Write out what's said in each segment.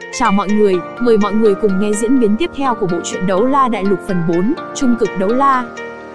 Chào mọi người, mời mọi người cùng nghe diễn biến tiếp theo của bộ truyện Đấu La Đại Lục phần 4, Trung cực đấu la.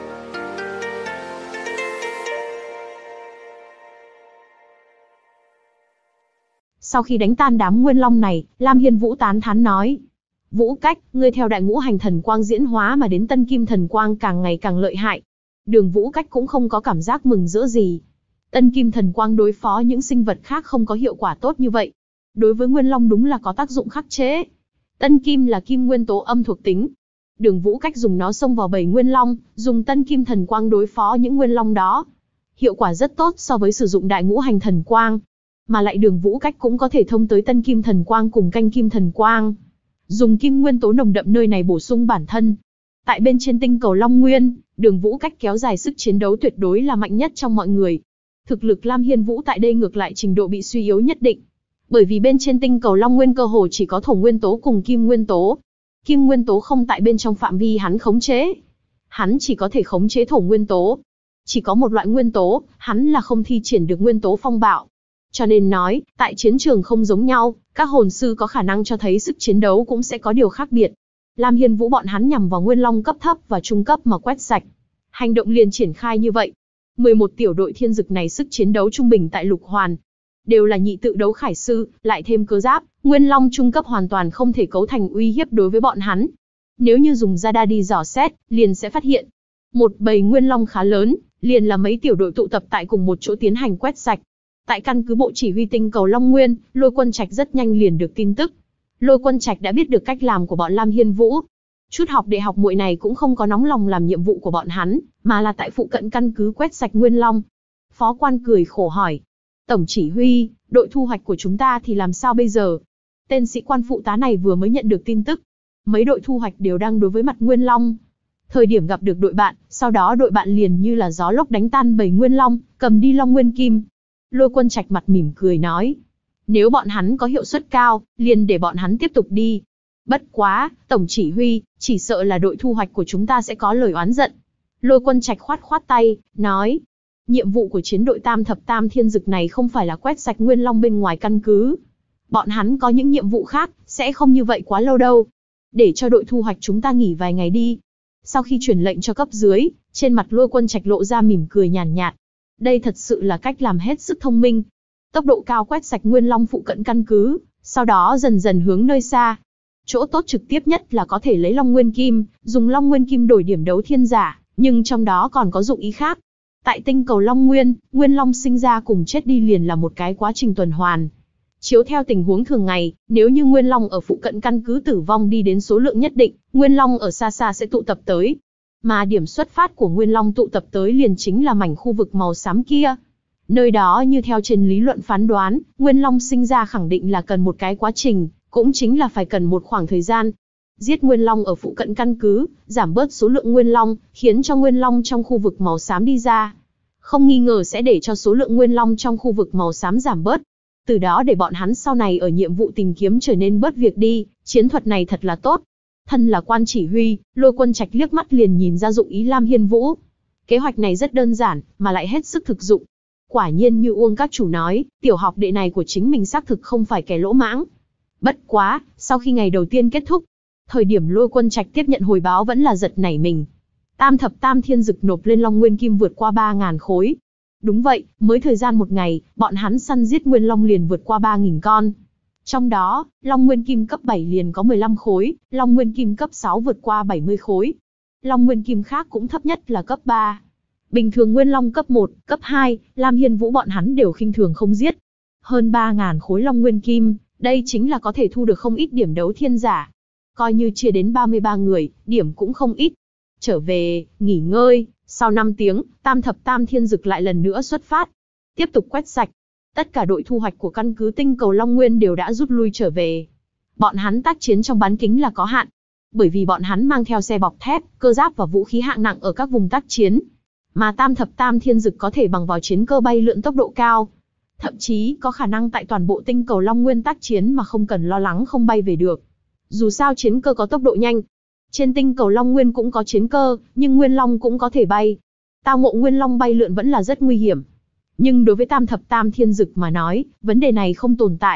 Sau khi đánh tan đám Nguyên Long này, Lam Hiên Vũ tán thán nói: Vũ Cách, ngươi theo Đại Ngũ Hành Thần Quang diễn hóa mà đến Tân Kim Thần Quang càng ngày càng lợi hại. Đường Vũ Cách cũng không có cảm giác mừng rỡ gì. Tân Kim Thần Quang đối phó những sinh vật khác không có hiệu quả tốt như vậy. Đối với Nguyên Long đúng là có tác dụng khắc chế. Tân Kim là kim nguyên tố âm thuộc tính. Đường Vũ Cách dùng nó xông vào bầy Nguyên Long, dùng Tân Kim Thần Quang đối phó những Nguyên Long đó. Hiệu quả rất tốt so với sử dụng Đại Ngũ Hành Thần Quang. Mà lại Đường Vũ Cách cũng có thể thông tới Tân Kim Thần Quang cùng Canh Kim Thần Quang. Dùng kim nguyên tố nồng đậm nơi này bổ sung bản thân. Tại bên trên tinh cầu Long Nguyên, Đường Vũ Cách kéo dài sức chiến đấu tuyệt đối là mạnh nhất trong mọi người. Thực lực Lam Hiên Vũ tại đây ngược lại trình độ bị suy yếu nhất định. Bởi vì bên trên tinh cầu Long Nguyên cơ hồ chỉ có thổ nguyên tố cùng kim nguyên tố. Kim nguyên tố không tại bên trong phạm vi hắn khống chế. Hắn chỉ có thể khống chế thổ nguyên tố. Chỉ có một loại nguyên tố, hắn là không thi triển được nguyên tố phong bạo. Cho nên nói, tại chiến trường không giống nhau, các hồn sư có khả năng cho thấy sức chiến đấu cũng sẽ có điều khác biệt. Lam Hiên Vũ bọn hắn nhằm vào Nguyên Long cấp thấp và trung cấp mà quét sạch. Hành động liền triển khai như vậy. 11 tiểu đội thiên dực này sức chiến đấu trung bình tại lục hoàn. Đều là nhị tự đấu khải sư, lại thêm cơ giáp, Nguyên Long trung cấp hoàn toàn không thể cấu thành uy hiếp đối với bọn hắn. Nếu như dùng radar đi dò xét, liền sẽ phát hiện. Một bầy Nguyên Long khá lớn, liền là mấy tiểu đội tụ tập tại cùng một chỗ tiến hành quét sạch. Tại căn cứ bộ chỉ huy tinh cầu Long Nguyên, Lôi Quân Trạch rất nhanh liền được tin tức. Lôi Quân Trạch đã biết được cách làm của bọn Lam Hiên Vũ. Chút học đệ học muội này cũng không có nóng lòng làm nhiệm vụ của bọn hắn, mà là tại phụ cận căn cứ quét sạch Nguyên Long. Phó quan cười khổ hỏi: Tổng chỉ huy, đội thu hoạch của chúng ta thì làm sao bây giờ? Tên sĩ quan phụ tá này vừa mới nhận được tin tức. Mấy đội thu hoạch đều đang đối với mặt Nguyên Long. Thời điểm gặp được đội bạn, sau đó đội bạn liền như là gió lốc đánh tan bầy Nguyên Long, cầm đi Long Nguyên Kim. Lôi Quân Trạch mặt mỉm cười nói: Nếu bọn hắn có hiệu suất cao, liền để bọn hắn tiếp tục đi. Bất quá, Tổng chỉ huy, chỉ sợ là đội thu hoạch của chúng ta sẽ có lời oán giận. Lôi Quân Trạch khoát khoát tay, nói: Nhiệm vụ của chiến đội Tam Thập Tam Thiên Dực này không phải là quét sạch Nguyên Long bên ngoài căn cứ. Bọn hắn có những nhiệm vụ khác, sẽ không như vậy quá lâu đâu. Để cho đội thu hoạch chúng ta nghỉ vài ngày đi. Sau khi truyền lệnh cho cấp dưới, trên mặt Lôi Quân Trạch lộ ra mỉm cười nhàn nhạt. Đây thật sự là cách làm hết sức thông minh. Tốc độ cao quét sạch Nguyên Long phụ cận căn cứ, sau đó dần dần hướng nơi xa. Chỗ tốt trực tiếp nhất là có thể lấy Long Nguyên Kim, dùng Long Nguyên Kim đổi điểm đấu thiên giả, nhưng trong đó còn có dụng ý khác. Tại tinh cầu Long Nguyên, Nguyên Long sinh ra cùng chết đi liền là một cái quá trình tuần hoàn. Chiếu theo tình huống thường ngày, nếu như Nguyên Long ở phụ cận căn cứ tử vong đi đến số lượng nhất định, Nguyên Long ở xa xa sẽ tụ tập tới. Mà điểm xuất phát của Nguyên Long tụ tập tới liền chính là mảnh khu vực màu xám kia. Nơi đó như theo trên lý luận phán đoán, Nguyên Long sinh ra khẳng định là cần một cái quá trình, cũng chính là phải cần một khoảng thời gian. Giết Nguyên Long ở phụ cận căn cứ, giảm bớt số lượng Nguyên Long, khiến cho Nguyên Long trong khu vực màu xám đi ra. Không nghi ngờ sẽ để cho số lượng Nguyên Long trong khu vực màu xám giảm bớt. Từ đó để bọn hắn sau này ở nhiệm vụ tìm kiếm trở nên bớt việc đi, chiến thuật này thật là tốt. Thân là quan chỉ huy, Lôi Quân Trạch liếc mắt liền nhìn ra dụng ý Lam Hiên Vũ. Kế hoạch này rất đơn giản, mà lại hết sức thực dụng. Quả nhiên như Uông các chủ nói, tiểu học đệ này của chính mình xác thực không phải kẻ lỗ mãng. Bất quá, sau khi ngày đầu tiên kết thúc, thời điểm Lôi Quân Trạch tiếp nhận hồi báo vẫn là giật nảy mình. Tam Thập Tam Thiên Dực nộp lên Long Nguyên Kim vượt qua 3.000 khối. Đúng vậy, mới thời gian một ngày, bọn hắn săn giết Nguyên Long liền vượt qua 3.000 con. Trong đó, Long Nguyên Kim cấp 7 liền có 15 khối, Long Nguyên Kim cấp 6 vượt qua 70 khối. Long Nguyên Kim khác cũng thấp nhất là cấp 3. Bình thường Nguyên Long cấp 1, cấp 2, Lam Hiên Vũ bọn hắn đều khinh thường không giết. Hơn 3.000 khối Long Nguyên Kim, đây chính là có thể thu được không ít điểm đấu thiên giả. Coi như chia đến 33 người, điểm cũng không ít. Trở về, nghỉ ngơi, sau 5 tiếng, Tam Thập Tam Thiên Dực lại lần nữa xuất phát. Tiếp tục quét sạch. Tất cả đội thu hoạch của căn cứ tinh cầu Long Nguyên đều đã rút lui trở về. Bọn hắn tác chiến trong bán kính là có hạn. Bởi vì bọn hắn mang theo xe bọc thép, cơ giáp và vũ khí hạng nặng ở các vùng tác chiến. Mà Tam Thập Tam Thiên Dực có thể bằng vào chiến cơ bay lượn tốc độ cao. Thậm chí có khả năng tại toàn bộ tinh cầu Long Nguyên tác chiến mà không cần lo lắng không bay về được. Dù sao chiến cơ có tốc độ nhanh. Trên tinh cầu Long Nguyên cũng có chiến cơ, nhưng Nguyên Long cũng có thể bay. Tao ngộ Nguyên Long bay lượn vẫn là rất nguy hiểm. Nhưng đối với Tam Thập Tam Thiên Dực mà nói, vấn đề này không tồn tại.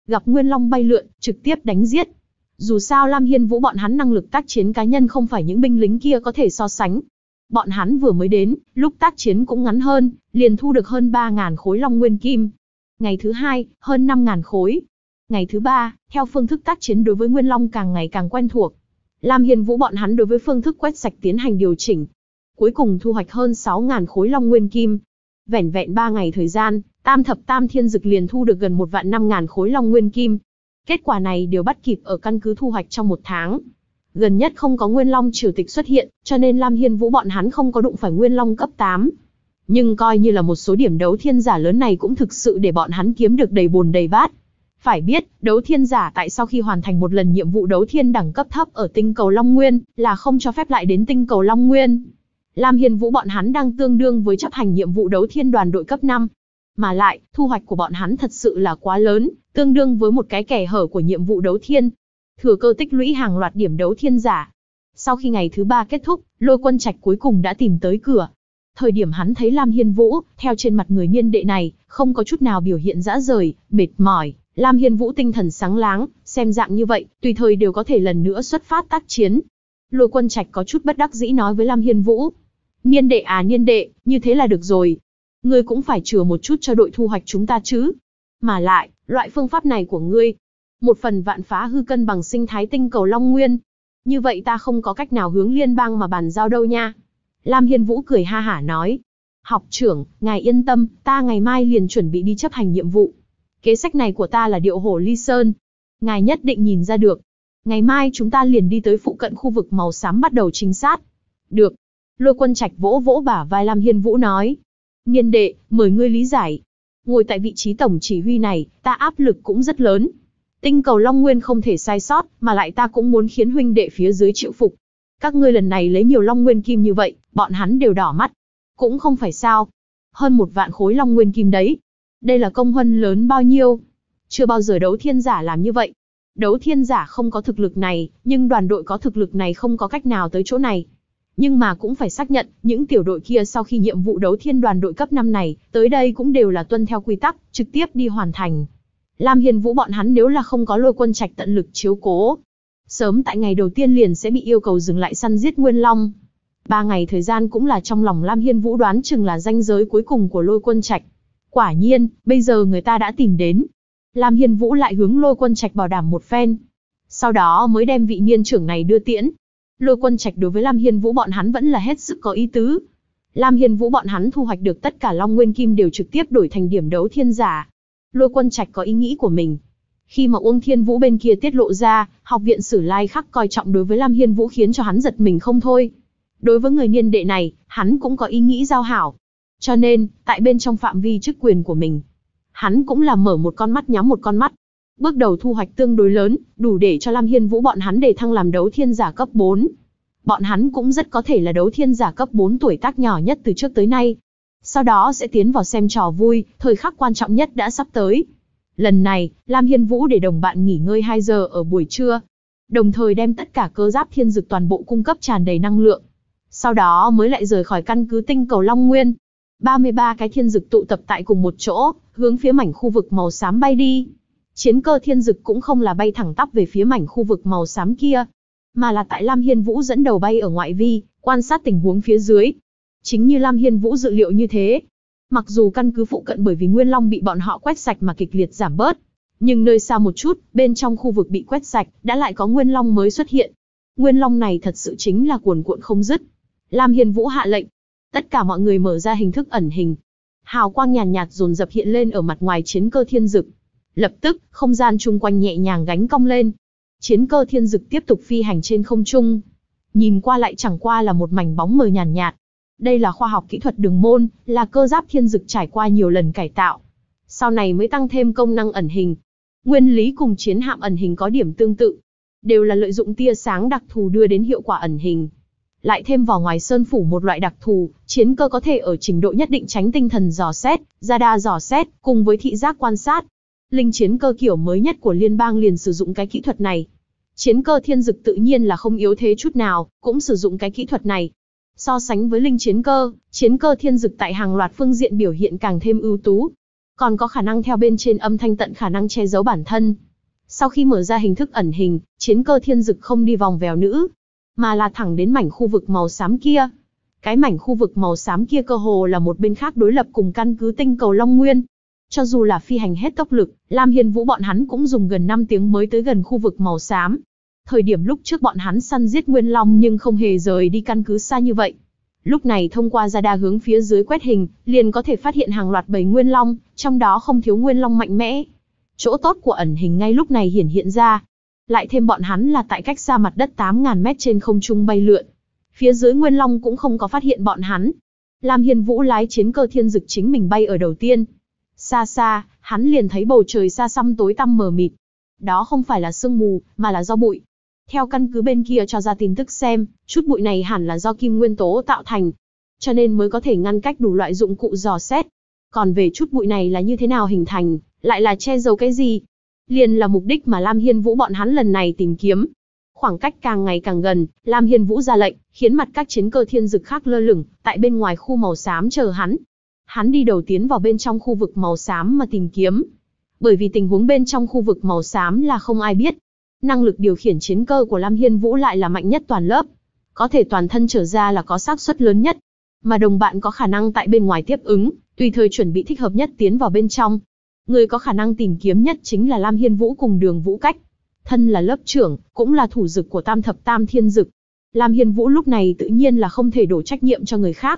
Gặp Nguyên Long bay lượn, trực tiếp đánh giết. Dù sao Lam Hiên Vũ bọn hắn năng lực tác chiến cá nhân không phải những binh lính kia có thể so sánh. Bọn hắn vừa mới đến, lúc tác chiến cũng ngắn hơn, liền thu được hơn 3.000 khối Long Nguyên Kim. Ngày thứ hai, hơn 5.000 khối. Ngày thứ ba, theo phương thức tác chiến đối với Nguyên Long càng ngày càng quen thuộc. Lam Hiên Vũ bọn hắn đối với phương thức quét sạch tiến hành điều chỉnh. Cuối cùng thu hoạch hơn 6.000 khối Long Nguyên Kim. Vẻn vẹn 3 ngày thời gian, Tam Thập Tam Thiên Dực liền thu được gần 1.500.000 khối Long Nguyên Kim. Kết quả này đều bắt kịp ở căn cứ thu hoạch trong một tháng. Gần nhất không có Nguyên Long triều tịch xuất hiện, cho nên Lam Hiên Vũ bọn hắn không có đụng phải Nguyên Long cấp 8. Nhưng coi như là một số điểm đấu thiên giả lớn này cũng thực sự để bọn hắn kiếm được đầy bồn đầy bát. Phải biết, đấu thiên giả tại sau khi hoàn thành một lần nhiệm vụ đấu thiên đẳng cấp thấp ở tinh cầu Long Nguyên, là không cho phép lại đến tinh cầu Long Nguyên. Lam Hiên Vũ bọn hắn đang tương đương với chấp hành nhiệm vụ đấu thiên đoàn đội cấp 5. Mà lại, thu hoạch của bọn hắn thật sự là quá lớn, tương đương với một cái kẽ hở của nhiệm vụ đấu thiên. Thừa cơ tích lũy hàng loạt điểm đấu thiên giả. Sau khi ngày thứ 3 kết thúc, Lôi Quân Trạch cuối cùng đã tìm tới cửa. Thời điểm hắn thấy Lam Hiên Vũ, theo trên mặt người niên đệ này, không có chút nào biểu hiện rã rời, mệt mỏi. Lam Hiên Vũ tinh thần sáng láng, xem dạng như vậy, tùy thời đều có thể lần nữa xuất phát tác chiến. Lôi Quân Trạch có chút bất đắc dĩ nói với Lam Hiên Vũ. Niên đệ à niên đệ, như thế là được rồi. Ngươi cũng phải chừa một chút cho đội thu hoạch chúng ta chứ. Mà lại, loại phương pháp này của ngươi, một phần vạn phá hư cân bằng sinh thái tinh cầu Long Nguyên. Như vậy ta không có cách nào hướng liên bang mà bàn giao đâu nha. Lam Hiên Vũ cười ha hả nói. Học trưởng, ngài yên tâm, ta ngày mai liền chuẩn bị đi chấp hành nhiệm vụ. Kế sách này của ta là điệu hổ ly sơn. Ngài nhất định nhìn ra được. Ngày mai chúng ta liền đi tới phụ cận khu vực màu xám bắt đầu trinh sát. Được. Lôi Quân Trạch vỗ vỗ bả vai Lam Hiên Vũ nói. Niên đệ, mời ngươi lý giải. Ngồi tại vị trí tổng chỉ huy này, ta áp lực cũng rất lớn. Tinh cầu Long Nguyên không thể sai sót, mà lại ta cũng muốn khiến huynh đệ phía dưới chịu phục. Các ngươi lần này lấy nhiều Long Nguyên Kim như vậy, bọn hắn đều đỏ mắt. Cũng không phải sao. Hơn 1.000 khối Long Nguyên Kim đấy. Đây là công huân lớn bao nhiêu. Chưa bao giờ đấu thiên giả làm như vậy. Đấu thiên giả không có thực lực này, nhưng đoàn đội có thực lực này không có cách nào tới chỗ này. Nhưng mà cũng phải xác nhận, những tiểu đội kia sau khi nhiệm vụ đấu thiên đoàn đội cấp 5 này, tới đây cũng đều là tuân theo quy tắc, trực tiếp đi hoàn thành. Lam Hiên Vũ bọn hắn nếu là không có Lôi Quân Trạch tận lực chiếu cố, sớm tại ngày đầu tiên liền sẽ bị yêu cầu dừng lại săn giết Nguyên Long. 3 ngày thời gian cũng là trong lòng Lam Hiên Vũ đoán chừng là ranh giới cuối cùng của Lôi Quân Trạch. Quả nhiên, bây giờ người ta đã tìm đến. Lam Hiên Vũ lại hướng Lôi Quân Trạch bảo đảm một phen. Sau đó mới đem vị niên trưởng này đưa tiễn. Lôi Quân Trạch đối với Lam Hiên Vũ bọn hắn vẫn là hết sức có ý tứ. Lam Hiên Vũ bọn hắn thu hoạch được tất cả Long Nguyên Kim đều trực tiếp đổi thành điểm đấu thiên giả. Lôi Quân Trạch có ý nghĩ của mình. Khi mà Uông Thiên Vũ bên kia tiết lộ ra, học viện Sử Lai Khắc coi trọng đối với Lam Hiên Vũ khiến cho hắn giật mình không thôi. Đối với người niên đệ này, hắn cũng có ý nghĩ giao hảo. Cho nên, tại bên trong phạm vi chức quyền của mình, hắn cũng là mở một con mắt nhắm một con mắt. Bước đầu thu hoạch tương đối lớn, đủ để cho Lam Hiên Vũ bọn hắn đề thăng làm đấu thiên giả cấp 4. Bọn hắn cũng rất có thể là đấu thiên giả cấp 4 tuổi tác nhỏ nhất từ trước tới nay. Sau đó sẽ tiến vào xem trò vui, thời khắc quan trọng nhất đã sắp tới. Lần này, Lam Hiên Vũ để đồng bạn nghỉ ngơi 2 giờ ở buổi trưa, đồng thời đem tất cả cơ giáp thiên dực toàn bộ cung cấp tràn đầy năng lượng. Sau đó mới lại rời khỏi căn cứ tinh cầu Long Nguyên. 33 cái thiên dực tụ tập tại cùng một chỗ, hướng phía mảnh khu vực màu xám bay đi. Chiến cơ thiên dực cũng không là bay thẳng tắp về phía mảnh khu vực màu xám kia, mà là tại Lam Hiên Vũ dẫn đầu bay ở ngoại vi, quan sát tình huống phía dưới. Chính như Lam Hiên Vũ dự liệu như thế. Mặc dù căn cứ phụ cận bởi vì Nguyên Long bị bọn họ quét sạch mà kịch liệt giảm bớt, nhưng nơi xa một chút, bên trong khu vực bị quét sạch, đã lại có Nguyên Long mới xuất hiện. Nguyên Long này thật sự chính là cuồn cuộn không dứt. Lam Hiên Vũ hạ lệnh, tất cả mọi người mở ra hình thức ẩn hình. Hào quang nhàn nhạt dồn dập hiện lên ở mặt ngoài chiến cơ thiên dực. Lập tức, không gian chung quanh nhẹ nhàng gánh cong lên. Chiến cơ thiên dực tiếp tục phi hành trên không trung. Nhìn qua lại chẳng qua là một mảnh bóng mờ nhàn nhạt. Đây là khoa học kỹ thuật đường môn, là cơ giáp thiên dực trải qua nhiều lần cải tạo. Sau này mới tăng thêm công năng ẩn hình. Nguyên lý cùng chiến hạm ẩn hình có điểm tương tự. Đều là lợi dụng tia sáng đặc thù đưa đến hiệu quả ẩn hình. Lại thêm vào ngoài sơn phủ một loại đặc thù, chiến cơ có thể ở trình độ nhất định tránh tinh thần dò xét, radar dò xét, cùng với thị giác quan sát. Linh chiến cơ kiểu mới nhất của liên bang liền sử dụng cái kỹ thuật này. Chiến cơ thiên dực tự nhiên là không yếu thế chút nào, cũng sử dụng cái kỹ thuật này. So sánh với linh chiến cơ thiên dực tại hàng loạt phương diện biểu hiện càng thêm ưu tú. còn có khả năng theo bên trên âm thanh tận khả năng che giấu bản thân. Sau khi mở ra hình thức ẩn hình, chiến cơ thiên dực không đi vòng vèo nữa, mà là thẳng đến mảnh khu vực màu xám kia. Cái mảnh khu vực màu xám kia cơ hồ là một bên khác đối lập cùng căn cứ tinh cầu Long Nguyên. Cho dù là phi hành hết tốc lực, Lam Hiên Vũ bọn hắn cũng dùng gần 5 tiếng mới tới gần khu vực màu xám. Thời điểm lúc trước bọn hắn săn giết Nguyên Long nhưng không hề rời đi căn cứ xa như vậy. Lúc này thông qua radar hướng phía dưới quét hình, liền có thể phát hiện hàng loạt bầy Nguyên Long, trong đó không thiếu Nguyên Long mạnh mẽ. Chỗ tốt của ẩn hình ngay lúc này hiển hiện ra. Lại thêm bọn hắn là tại cách xa mặt đất 8.000 mét trên không trung bay lượn. Phía dưới Nguyên Long cũng không có phát hiện bọn hắn. Lam Hiên Vũ lái chiến cơ thiên dực chính mình bay ở đầu tiên. Xa xa, hắn liền thấy bầu trời xa xăm tối tăm mờ mịt. Đó không phải là sương mù, mà là do bụi. Theo căn cứ bên kia cho ra tin tức xem, chút bụi này hẳn là do kim nguyên tố tạo thành. Cho nên mới có thể ngăn cách đủ loại dụng cụ dò xét. Còn về chút bụi này là như thế nào hình thành, lại là che giấu cái gì? Liền là mục đích mà Lam Hiên Vũ bọn hắn lần này tìm kiếm. Khoảng cách càng ngày càng gần, Lam Hiên Vũ ra lệnh, khiến mặt các chiến cơ thiên dực khác lơ lửng, tại bên ngoài khu màu xám chờ hắn. Hắn đi đầu tiến vào bên trong khu vực màu xám mà tìm kiếm. Bởi vì tình huống bên trong khu vực màu xám là không ai biết. Năng lực điều khiển chiến cơ của Lam Hiên Vũ lại là mạnh nhất toàn lớp. Có thể toàn thân trở ra là có xác suất lớn nhất. Mà đồng bạn có khả năng tại bên ngoài tiếp ứng, tùy thời chuẩn bị thích hợp nhất tiến vào bên trong. Người có khả năng tìm kiếm nhất chính là Lam Hiên Vũ cùng Đường Vũ Cách. Thân là lớp trưởng, cũng là thủ dực của Tam Thập Tam Thiên Dực. Lam Hiên Vũ lúc này tự nhiên là không thể đổ trách nhiệm cho người khác.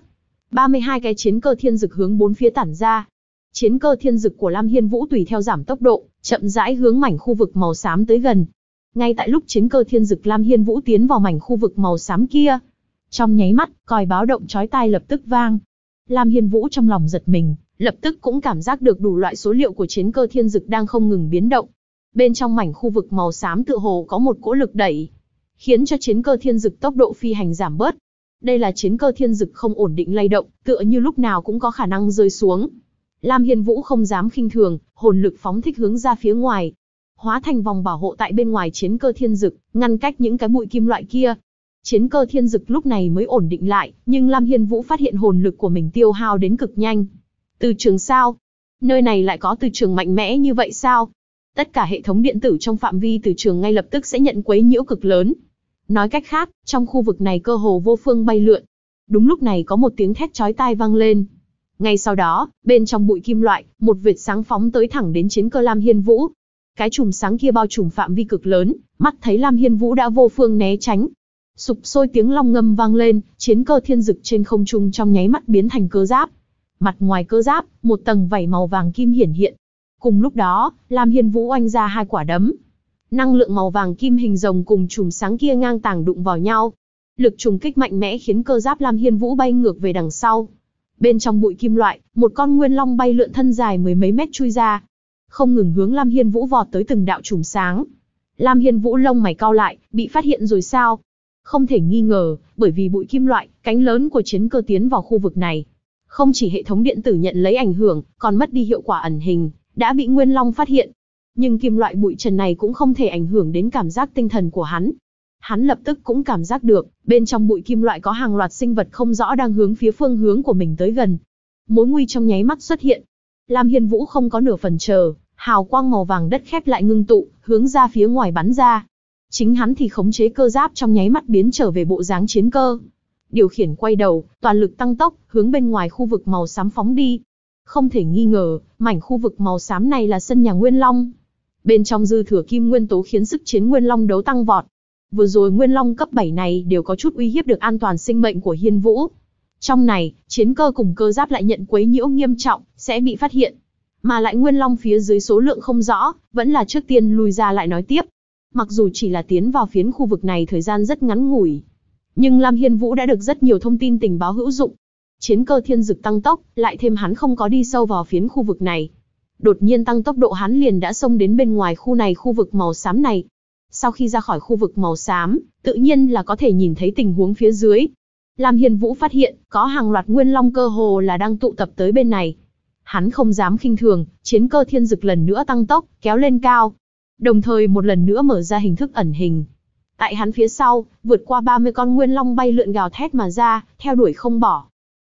32 cái chiến cơ thiên dực hướng bốn phía tản ra. Chiến cơ thiên dực của Lam Hiên Vũ tùy theo giảm tốc độ, chậm rãi hướng mảnh khu vực màu xám tới gần. Ngay tại lúc chiến cơ thiên dực Lam Hiên Vũ tiến vào mảnh khu vực màu xám kia, trong nháy mắt, còi báo động chói tai lập tức vang. Lam Hiên Vũ trong lòng giật mình, lập tức cũng cảm giác được đủ loại số liệu của chiến cơ thiên dực đang không ngừng biến động. Bên trong mảnh khu vực màu xám tựa hồ có một cỗ lực đẩy, khiến cho chiến cơ thiên dực tốc độ phi hành giảm bớt. Đây là chiến cơ thiên dực không ổn định lay động, tựa như lúc nào cũng có khả năng rơi xuống. Lam Hiên Vũ không dám khinh thường, hồn lực phóng thích hướng ra phía ngoài, hóa thành vòng bảo hộ tại bên ngoài chiến cơ thiên dực, ngăn cách những cái bụi kim loại kia. Chiến cơ thiên dực lúc này mới ổn định lại, nhưng Lam Hiên Vũ phát hiện hồn lực của mình tiêu hao đến cực nhanh. Từ trường sao? Nơi này lại có từ trường mạnh mẽ như vậy sao? Tất cả hệ thống điện tử trong phạm vi từ trường ngay lập tức sẽ nhận quấy nhiễu cực lớn. Nói cách khác, trong khu vực này cơ hồ vô phương bay lượn. Đúng lúc này có một tiếng thét chói tai vang lên. Ngay sau đó, bên trong bụi kim loại, một vệt sáng phóng tới thẳng đến chiến cơ Lam Hiên Vũ. Cái chùm sáng kia bao trùm phạm vi cực lớn, mắt thấy Lam Hiên Vũ đã vô phương né tránh. Sụp sôi tiếng long ngâm vang lên, chiến cơ thiên dực trên không trung trong nháy mắt biến thành cơ giáp. Mặt ngoài cơ giáp, một tầng vảy màu vàng kim hiển hiện. Cùng lúc đó, Lam Hiên Vũ oanh ra hai quả đấm. Năng lượng màu vàng kim hình rồng cùng chùm sáng kia ngang tàng đụng vào nhau. Lực trùng kích mạnh mẽ khiến cơ giáp Lam Hiên Vũ bay ngược về đằng sau. Bên trong bụi kim loại, một con nguyên long bay lượn thân dài mười mấy mét chui ra, không ngừng hướng Lam Hiên Vũ vọt tới từng đạo chùm sáng. Lam Hiên Vũ lông mày cau lại, bị phát hiện rồi sao? Không thể nghi ngờ, bởi vì bụi kim loại, cánh lớn của chiến cơ tiến vào khu vực này. Không chỉ hệ thống điện tử nhận lấy ảnh hưởng, còn mất đi hiệu quả ẩn hình, đã bị Nguyên Long phát hiện. Nhưng kim loại bụi trần này cũng không thể ảnh hưởng đến cảm giác tinh thần của hắn. Hắn lập tức cũng cảm giác được, bên trong bụi kim loại có hàng loạt sinh vật không rõ đang hướng phía phương hướng của mình tới gần. Mối nguy trong nháy mắt xuất hiện. Lam Hiên Vũ không có nửa phần chờ, hào quang màu vàng đất khép lại ngưng tụ, hướng ra phía ngoài bắn ra. Chính hắn thì khống chế cơ giáp trong nháy mắt biến trở về bộ dáng chiến cơ. Điều khiển quay đầu, toàn lực tăng tốc, hướng bên ngoài khu vực màu xám phóng đi. Không thể nghi ngờ, mảnh khu vực màu xám này là sân nhà Nguyên Long. Bên trong dư thừa kim nguyên tố khiến sức chiến Nguyên Long đấu tăng vọt. Vừa rồi Nguyên Long cấp 7 này đều có chút uy hiếp được an toàn sinh mệnh của Hiên Vũ. Trong này, chiến cơ cùng cơ giáp lại nhận quấy nhiễu nghiêm trọng, sẽ bị phát hiện. Mà lại Nguyên Long phía dưới số lượng không rõ, vẫn là trước tiên lùi ra lại nói tiếp. Mặc dù chỉ là tiến vào phiến khu vực này thời gian rất ngắn ngủi, nhưng Lam Hiên Vũ đã được rất nhiều thông tin tình báo hữu dụng. Chiến cơ thiên dực tăng tốc, lại thêm hắn không có đi sâu vào phiến khu vực này. Đột nhiên tăng tốc độ hắn liền đã xông đến bên ngoài khu này, khu vực màu xám này. Sau khi ra khỏi khu vực màu xám, tự nhiên là có thể nhìn thấy tình huống phía dưới. Lam Hiên Vũ phát hiện, có hàng loạt Nguyên Long cơ hồ là đang tụ tập tới bên này. Hắn không dám khinh thường, chiến cơ thiên dực lần nữa tăng tốc, kéo lên cao. Đồng thời một lần nữa mở ra hình thức ẩn hình. Tại hắn phía sau, vượt qua 30 con Nguyên Long bay lượn gào thét mà ra, theo đuổi không bỏ.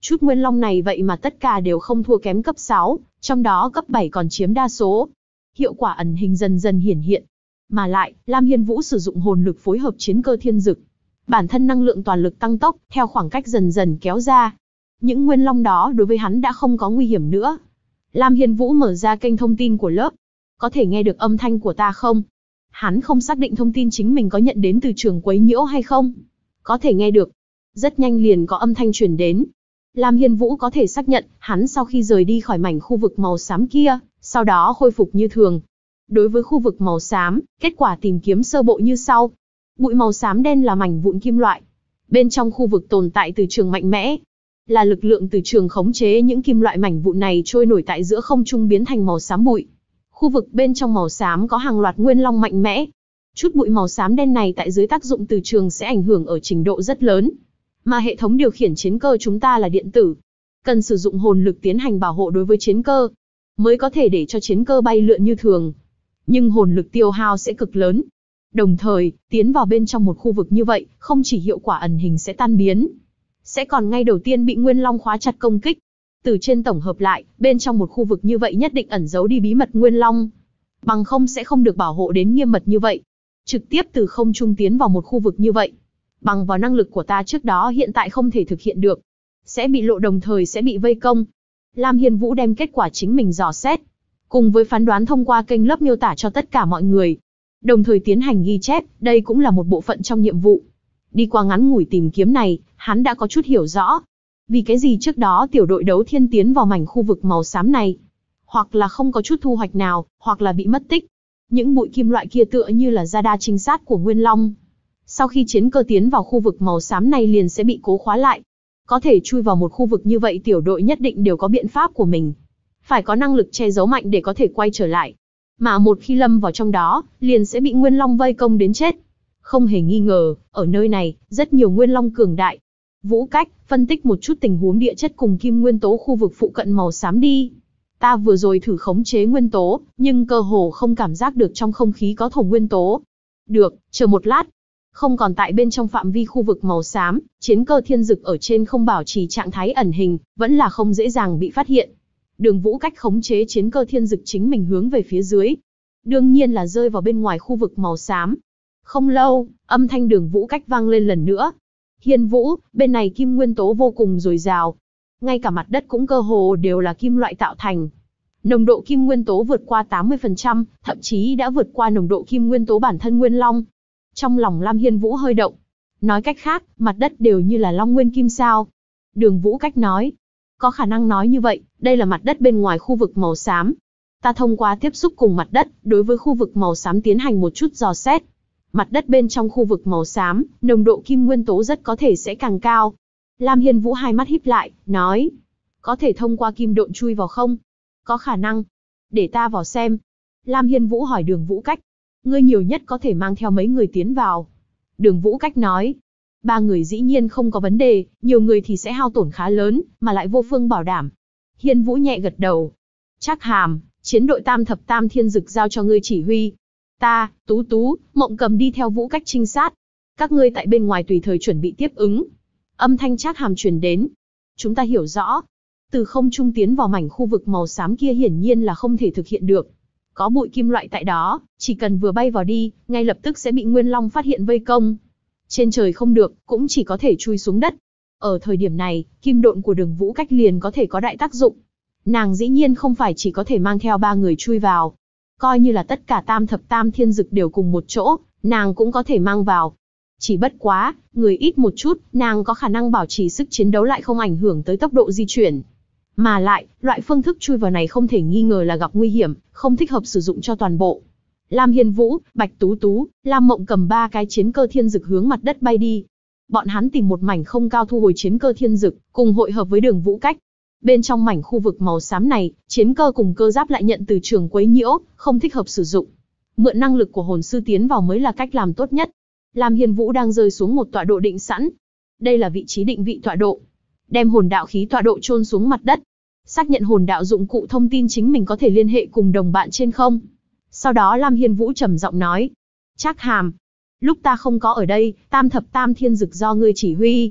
Chút nguyên long này vậy mà tất cả đều không thua kém cấp 6, trong đó cấp 7 còn chiếm đa số. Hiệu quả ẩn hình dần dần hiển hiện. Mà lại, Lam Hiên Vũ sử dụng hồn lực phối hợp chiến cơ thiên dực. Bản thân năng lượng toàn lực tăng tốc, theo khoảng cách dần dần kéo ra. Những nguyên long đó đối với hắn đã không có nguy hiểm nữa. Lam Hiên Vũ mở ra kênh thông tin của lớp. Có thể nghe được âm thanh của ta không? Hắn không xác định thông tin chính mình có nhận đến từ trường quấy nhiễu hay không. Có thể nghe được. Rất nhanh liền có âm thanh truyền đến. Lam Hiên Vũ có thể xác nhận, hắn sau khi rời đi khỏi mảnh khu vực màu xám kia, sau đó khôi phục như thường. Đối với khu vực màu xám, kết quả tìm kiếm sơ bộ như sau. Bụi màu xám đen là mảnh vụn kim loại. Bên trong khu vực tồn tại từ trường mạnh mẽ. Là lực lượng từ trường khống chế những kim loại mảnh vụn này trôi nổi tại giữa không trung biến thành màu xám bụi. Khu vực bên trong màu xám có hàng loạt nguyên long mạnh mẽ. Chút bụi màu xám đen này tại dưới tác dụng từ trường sẽ ảnh hưởng ở trình độ rất lớn. Mà hệ thống điều khiển chiến cơ chúng ta là điện tử. Cần sử dụng hồn lực tiến hành bảo hộ đối với chiến cơ, mới có thể để cho chiến cơ bay lượn như thường. Nhưng hồn lực tiêu hao sẽ cực lớn. Đồng thời, tiến vào bên trong một khu vực như vậy, không chỉ hiệu quả ẩn hình sẽ tan biến, sẽ còn ngay đầu tiên bị Nguyên Long khóa chặt công kích. Từ trên tổng hợp lại, bên trong một khu vực như vậy nhất định ẩn giấu đi bí mật Nguyên Long. Bằng không sẽ không được bảo hộ đến nghiêm mật như vậy. Trực tiếp từ không trung tiến vào một khu vực như vậy. Bằng vào năng lực của ta trước đó hiện tại không thể thực hiện được. Sẽ bị lộ đồng thời sẽ bị vây công. Lam Hiên Vũ đem kết quả chính mình dò xét, cùng với phán đoán thông qua kênh lớp miêu tả cho tất cả mọi người. Đồng thời tiến hành ghi chép, đây cũng là một bộ phận trong nhiệm vụ. Đi qua ngắn ngủi tìm kiếm này, hắn đã có chút hiểu rõ. Vì cái gì trước đó tiểu đội đấu thiên tiến vào mảnh khu vực màu xám này. Hoặc là không có chút thu hoạch nào, hoặc là bị mất tích. Những bụi kim loại kia tựa như là radar trinh sát của Nguyên Long. Sau khi chiến cơ tiến vào khu vực màu xám này liền sẽ bị cố khóa lại. Có thể chui vào một khu vực như vậy tiểu đội nhất định đều có biện pháp của mình. Phải có năng lực che giấu mạnh để có thể quay trở lại. Mà một khi lâm vào trong đó, liền sẽ bị Nguyên Long vây công đến chết. Không hề nghi ngờ, ở nơi này, rất nhiều Nguyên Long cường đại. Vũ Cách, phân tích một chút tình huống địa chất cùng kim nguyên tố khu vực phụ cận màu xám đi. Ta vừa rồi thử khống chế nguyên tố, nhưng cơ hồ không cảm giác được trong không khí có thổ nguyên tố. Được, chờ một lát. Không còn tại bên trong phạm vi khu vực màu xám, chiến cơ thiên dực ở trên không bảo trì trạng thái ẩn hình, vẫn là không dễ dàng bị phát hiện. Đường Vũ Cách khống chế chiến cơ thiên dực chính mình hướng về phía dưới. Đương nhiên là rơi vào bên ngoài khu vực màu xám. Không lâu, âm thanh Đường Vũ Cách vang lên lần nữa. Hiên Vũ, bên này kim nguyên tố vô cùng dồi dào. Ngay cả mặt đất cũng cơ hồ đều là kim loại tạo thành. Nồng độ kim nguyên tố vượt qua 80%, thậm chí đã vượt qua nồng độ kim nguyên tố bản thân Nguyên Long. Trong lòng Lam Hiên Vũ hơi động. Nói cách khác, mặt đất đều như là Long Nguyên Kim sao. Đường Vũ Cách nói. Có khả năng nói như vậy, đây là mặt đất bên ngoài khu vực màu xám. Ta thông qua tiếp xúc cùng mặt đất, đối với khu vực màu xám tiến hành một chút dò xét. Mặt đất bên trong khu vực màu xám, nồng độ kim nguyên tố rất có thể sẽ càng cao. Lam Hiên Vũ hai mắt híp lại, nói. Có thể thông qua kim độn chui vào không? Có khả năng. Để ta vào xem. Lam Hiên Vũ hỏi Đường Vũ Cách. Ngươi nhiều nhất có thể mang theo mấy người tiến vào. Đường Vũ Cách nói. 3 người dĩ nhiên không có vấn đề, nhiều người thì sẽ hao tổn khá lớn, mà lại vô phương bảo đảm. Hiên Vũ nhẹ gật đầu. Trác Hàm, chiến đội tam thập tam thiên dực giao cho ngươi chỉ huy. Ta, Tú Tú, Mộng Cầm đi theo Vũ Cách trinh sát. Các ngươi tại bên ngoài tùy thời chuẩn bị tiếp ứng. Âm thanh Trác Hàm truyền đến. Chúng ta hiểu rõ. Từ không trung tiến vào mảnh khu vực màu xám kia hiển nhiên là không thể thực hiện được. Có bụi kim loại tại đó, chỉ cần vừa bay vào đi, ngay lập tức sẽ bị Nguyên Long phát hiện vây công. Trên trời không được, cũng chỉ có thể chui xuống đất. Ở thời điểm này, kim độn của Đường Vũ Cách liền có thể có đại tác dụng. Nàng dĩ nhiên không phải chỉ có thể mang theo 3 người chui vào. Coi như là tất cả tam thập tam thiên dực đều cùng một chỗ, nàng cũng có thể mang vào. Chỉ bất quá, người ít một chút, nàng có khả năng bảo trì sức chiến đấu lại không ảnh hưởng tới tốc độ di chuyển. Mà lại, loại phương thức chui vào này không thể nghi ngờ là gặp nguy hiểm, không thích hợp sử dụng cho toàn bộ. Lam Hiên Vũ, Bạch Tú Tú, Lam Mộng Cầm 3 cái chiến cơ thiên dực hướng mặt đất bay đi. Bọn hắn tìm một mảnh không cao thu hồi chiến cơ thiên dực, cùng hội hợp với Đường Vũ Cách. Bên trong mảnh khu vực màu xám này, chiến cơ cùng cơ giáp lại nhận từ trường quấy nhiễu, không thích hợp sử dụng. Mượn năng lực của hồn sư tiến vào mới là cách làm tốt nhất. Lam Hiên Vũ đang rơi xuống một tọa độ định sẵn. Đây là vị trí định vị tọa độ. Đem hồn đạo khí tọa độ chôn xuống mặt đất. Xác nhận hồn đạo dụng cụ thông tin chính mình có thể liên hệ cùng đồng bạn trên không. Sau đó Lam Hiên Vũ trầm giọng nói. Trác Hàm, lúc ta không có ở đây, tam thập tam thiên dực do ngươi chỉ huy.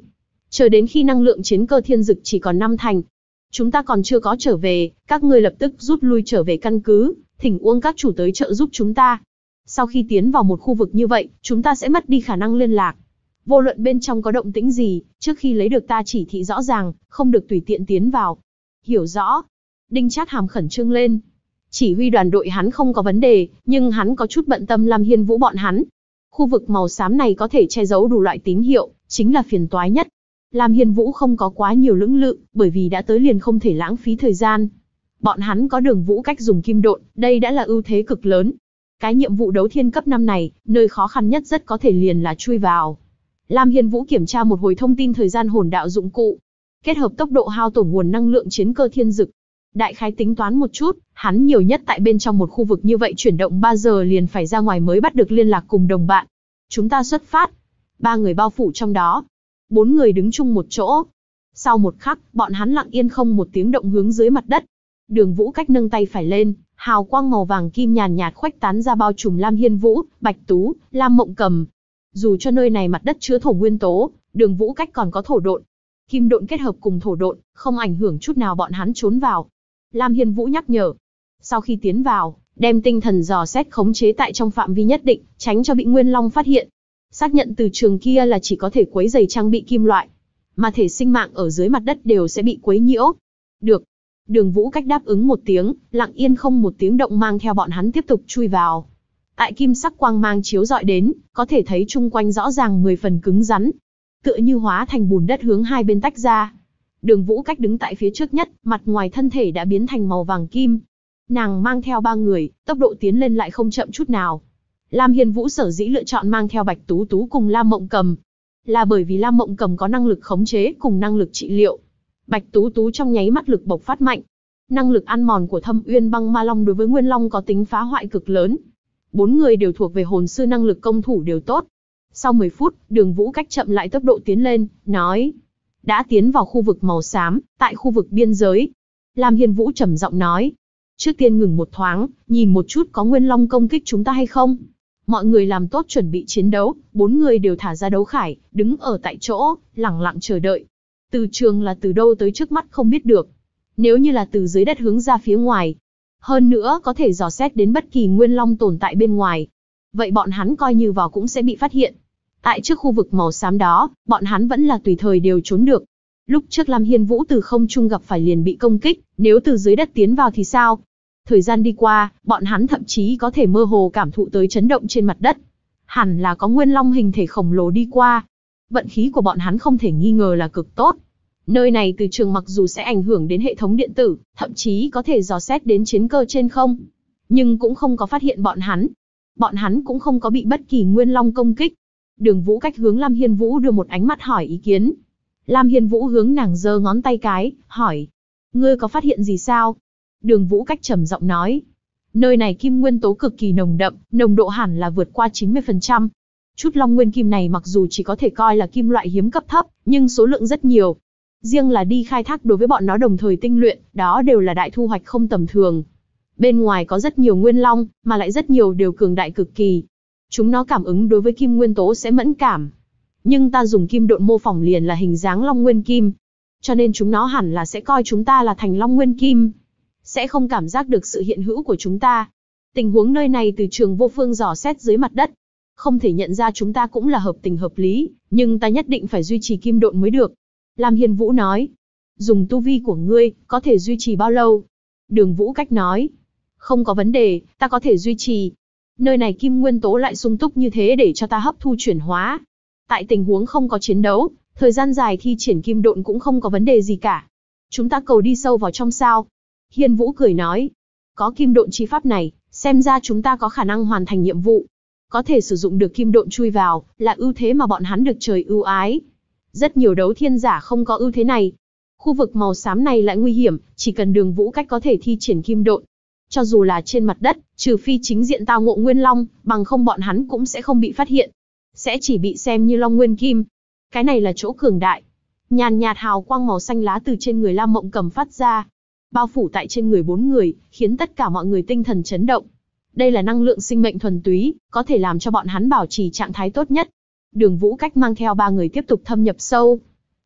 Chờ đến khi năng lượng chiến cơ thiên dực chỉ còn 5 thành. Chúng ta còn chưa có trở về, các ngươi lập tức rút lui trở về căn cứ, thỉnh Uông các chủ tới trợ giúp chúng ta. Sau khi tiến vào một khu vực như vậy, chúng ta sẽ mất đi khả năng liên lạc. Vô luận bên trong có động tĩnh gì, trước khi lấy được ta chỉ thị rõ ràng, không được tùy tiện tiến vào. Hiểu rõ. Đinh Trác hàm khẩn trương lên. Chỉ huy đoàn đội hắn không có vấn đề, nhưng hắn có chút bận tâm Lam Hiên Vũ bọn hắn. Khu vực màu xám này có thể che giấu đủ loại tín hiệu, chính là phiền toái nhất. Lam Hiên Vũ không có quá nhiều lưỡng lự, bởi vì đã tới liền không thể lãng phí thời gian. Bọn hắn có Đường Vũ cách dùng kim độn, đây đã là ưu thế cực lớn. Cái nhiệm vụ đấu thiên cấp 5 này, nơi khó khăn nhất rất có thể liền là chui vào. Lam Hiên Vũ kiểm tra một hồi thông tin thời gian hồn đạo dụng cụ, kết hợp tốc độ hao tổn nguồn năng lượng chiến cơ thiên dực. Đại khái tính toán một chút, hắn nhiều nhất tại bên trong một khu vực như vậy chuyển động 3 giờ liền phải ra ngoài mới bắt được liên lạc cùng đồng bạn. Chúng ta xuất phát. 3 người bao phủ trong đó. 4 người đứng chung một chỗ. Sau một khắc, bọn hắn lặng yên không một tiếng động hướng dưới mặt đất. Đường Vũ cách nâng tay phải lên, hào quang màu vàng kim nhàn nhạt khuếch tán ra bao trùm Lam Hiên Vũ, Bạch Tú, Lam Mộng Cầm. Dù cho nơi này mặt đất chứa thổ nguyên tố, Đường Vũ cách còn có thổ độn. Kim độn kết hợp cùng thổ độn, không ảnh hưởng chút nào bọn hắn trốn vào. Lam Hiên Vũ nhắc nhở. Sau khi tiến vào, đem tinh thần dò xét khống chế tại trong phạm vi nhất định, tránh cho bị Nguyên Long phát hiện. Xác nhận từ trường kia là chỉ có thể quấy rầy trang bị kim loại, mà thể sinh mạng ở dưới mặt đất đều sẽ bị quấy nhiễu. Được. Đường Vũ cách đáp ứng một tiếng, lặng yên không một tiếng động mang theo bọn hắn tiếp tục chui vào. Tại kim sắc quang mang chiếu rọi đến, có thể thấy chung quanh rõ ràng 10 phần cứng rắn, tựa như hóa thành bùn đất hướng hai bên tách ra. Đường Vũ cách đứng tại phía trước nhất, mặt ngoài thân thể đã biến thành màu vàng kim. Nàng mang theo 3 người, tốc độ tiến lên lại không chậm chút nào. Lam Hiên Vũ sở dĩ lựa chọn mang theo Bạch Tú Tú cùng Lam Mộng Cầm, là bởi vì Lam Mộng Cầm có năng lực khống chế cùng năng lực trị liệu. Bạch Tú Tú trong nháy mắt lực bộc phát mạnh. Năng lực ăn mòn của Thâm Uyên Băng Ma Long đối với Nguyên Long có tính phá hoại cực lớn. 4 người đều thuộc về hồn sư, năng lực công thủ đều tốt. Sau 10 phút, Đường Vũ cách chậm lại tốc độ tiến lên, nói: đã tiến vào khu vực màu xám, tại khu vực biên giới. Lam Hiên Vũ trầm giọng nói: trước tiên ngừng một thoáng, nhìn một chút có Nguyên Long công kích chúng ta hay không. Mọi người làm tốt chuẩn bị chiến đấu, 4 người đều thả ra đấu khải, đứng ở tại chỗ, lẳng lặng chờ đợi. Từ trường là từ đâu tới trước mắt không biết được. Nếu như là từ dưới đất hướng ra phía ngoài, hơn nữa có thể dò xét đến bất kỳ Nguyên Long tồn tại bên ngoài, vậy bọn hắn coi như vào cũng sẽ bị phát hiện. Tại trước khu vực màu xám đó, bọn hắn vẫn là tùy thời đều trốn được. Lúc trước Lam Hiên Vũ từ không trung gặp phải liền bị công kích, nếu từ dưới đất tiến vào thì sao? Thời gian đi qua, bọn hắn thậm chí có thể mơ hồ cảm thụ tới chấn động trên mặt đất. Hẳn là có Nguyên Long hình thể khổng lồ đi qua. Vận khí của bọn hắn không thể nghi ngờ là cực tốt. Nơi này từ trường mặc dù sẽ ảnh hưởng đến hệ thống điện tử, thậm chí có thể dò xét đến chiến cơ trên không, nhưng cũng không có phát hiện bọn hắn. Bọn hắn cũng không có bị bất kỳ Nguyên Long công kích. Đường Vũ cách hướng Lam Hiên Vũ đưa một ánh mắt hỏi ý kiến. Lam Hiên Vũ hướng nàng giơ ngón tay cái, hỏi: ngươi có phát hiện gì sao? Đường Vũ cách trầm giọng nói: nơi này kim nguyên tố cực kỳ nồng đậm, nồng độ hẳn là vượt qua 90%. Chút long nguyên kim này mặc dù chỉ có thể coi là kim loại hiếm cấp thấp, nhưng số lượng rất nhiều. Riêng là đi khai thác đối với bọn nó đồng thời tinh luyện, đó đều là đại thu hoạch không tầm thường. Bên ngoài có rất nhiều nguyên long, mà lại rất nhiều đều cường đại cực kỳ. Chúng nó cảm ứng đối với kim nguyên tố sẽ mẫn cảm. Nhưng ta dùng kim độn mô phỏng liền là hình dáng long nguyên kim. Cho nên chúng nó hẳn là sẽ coi chúng ta là thành long nguyên kim. Sẽ không cảm giác được sự hiện hữu của chúng ta. Tình huống nơi này từ trường vô phương dò xét dưới mặt đất. Không thể nhận ra chúng ta cũng là hợp tình hợp lý, nhưng ta nhất định phải duy trì kim độn mới được. Lam Hiên Vũ nói: dùng tu vi của ngươi, có thể duy trì bao lâu? Đường Vũ cách nói: không có vấn đề, ta có thể duy trì. Nơi này kim nguyên tố lại sung túc như thế để cho ta hấp thu chuyển hóa. Tại tình huống không có chiến đấu, thời gian dài thi triển kim độn cũng không có vấn đề gì cả. Chúng ta cầu đi sâu vào trong sao? Hiên Vũ cười nói: có kim độn chi pháp này, xem ra chúng ta có khả năng hoàn thành nhiệm vụ. Có thể sử dụng được kim độn chui vào, là ưu thế mà bọn hắn được trời ưu ái. Rất nhiều đấu thiên giả không có ưu thế này. Khu vực màu xám này lại nguy hiểm, chỉ cần Đường Vũ cách có thể thi triển kim độn. Cho dù là trên mặt đất, trừ phi chính diện tao ngộ Nguyên Long, bằng không bọn hắn cũng sẽ không bị phát hiện. Sẽ chỉ bị xem như Long Nguyên Kim. Cái này là chỗ cường đại. Nhàn nhạt hào quang màu xanh lá từ trên người Lam Mộng Cầm phát ra, bao phủ tại trên người 4 người, khiến tất cả mọi người tinh thần chấn động. Đây là năng lượng sinh mệnh thuần túy, có thể làm cho bọn hắn bảo trì trạng thái tốt nhất. Đường Vũ cách mang theo 3 người tiếp tục thâm nhập sâu.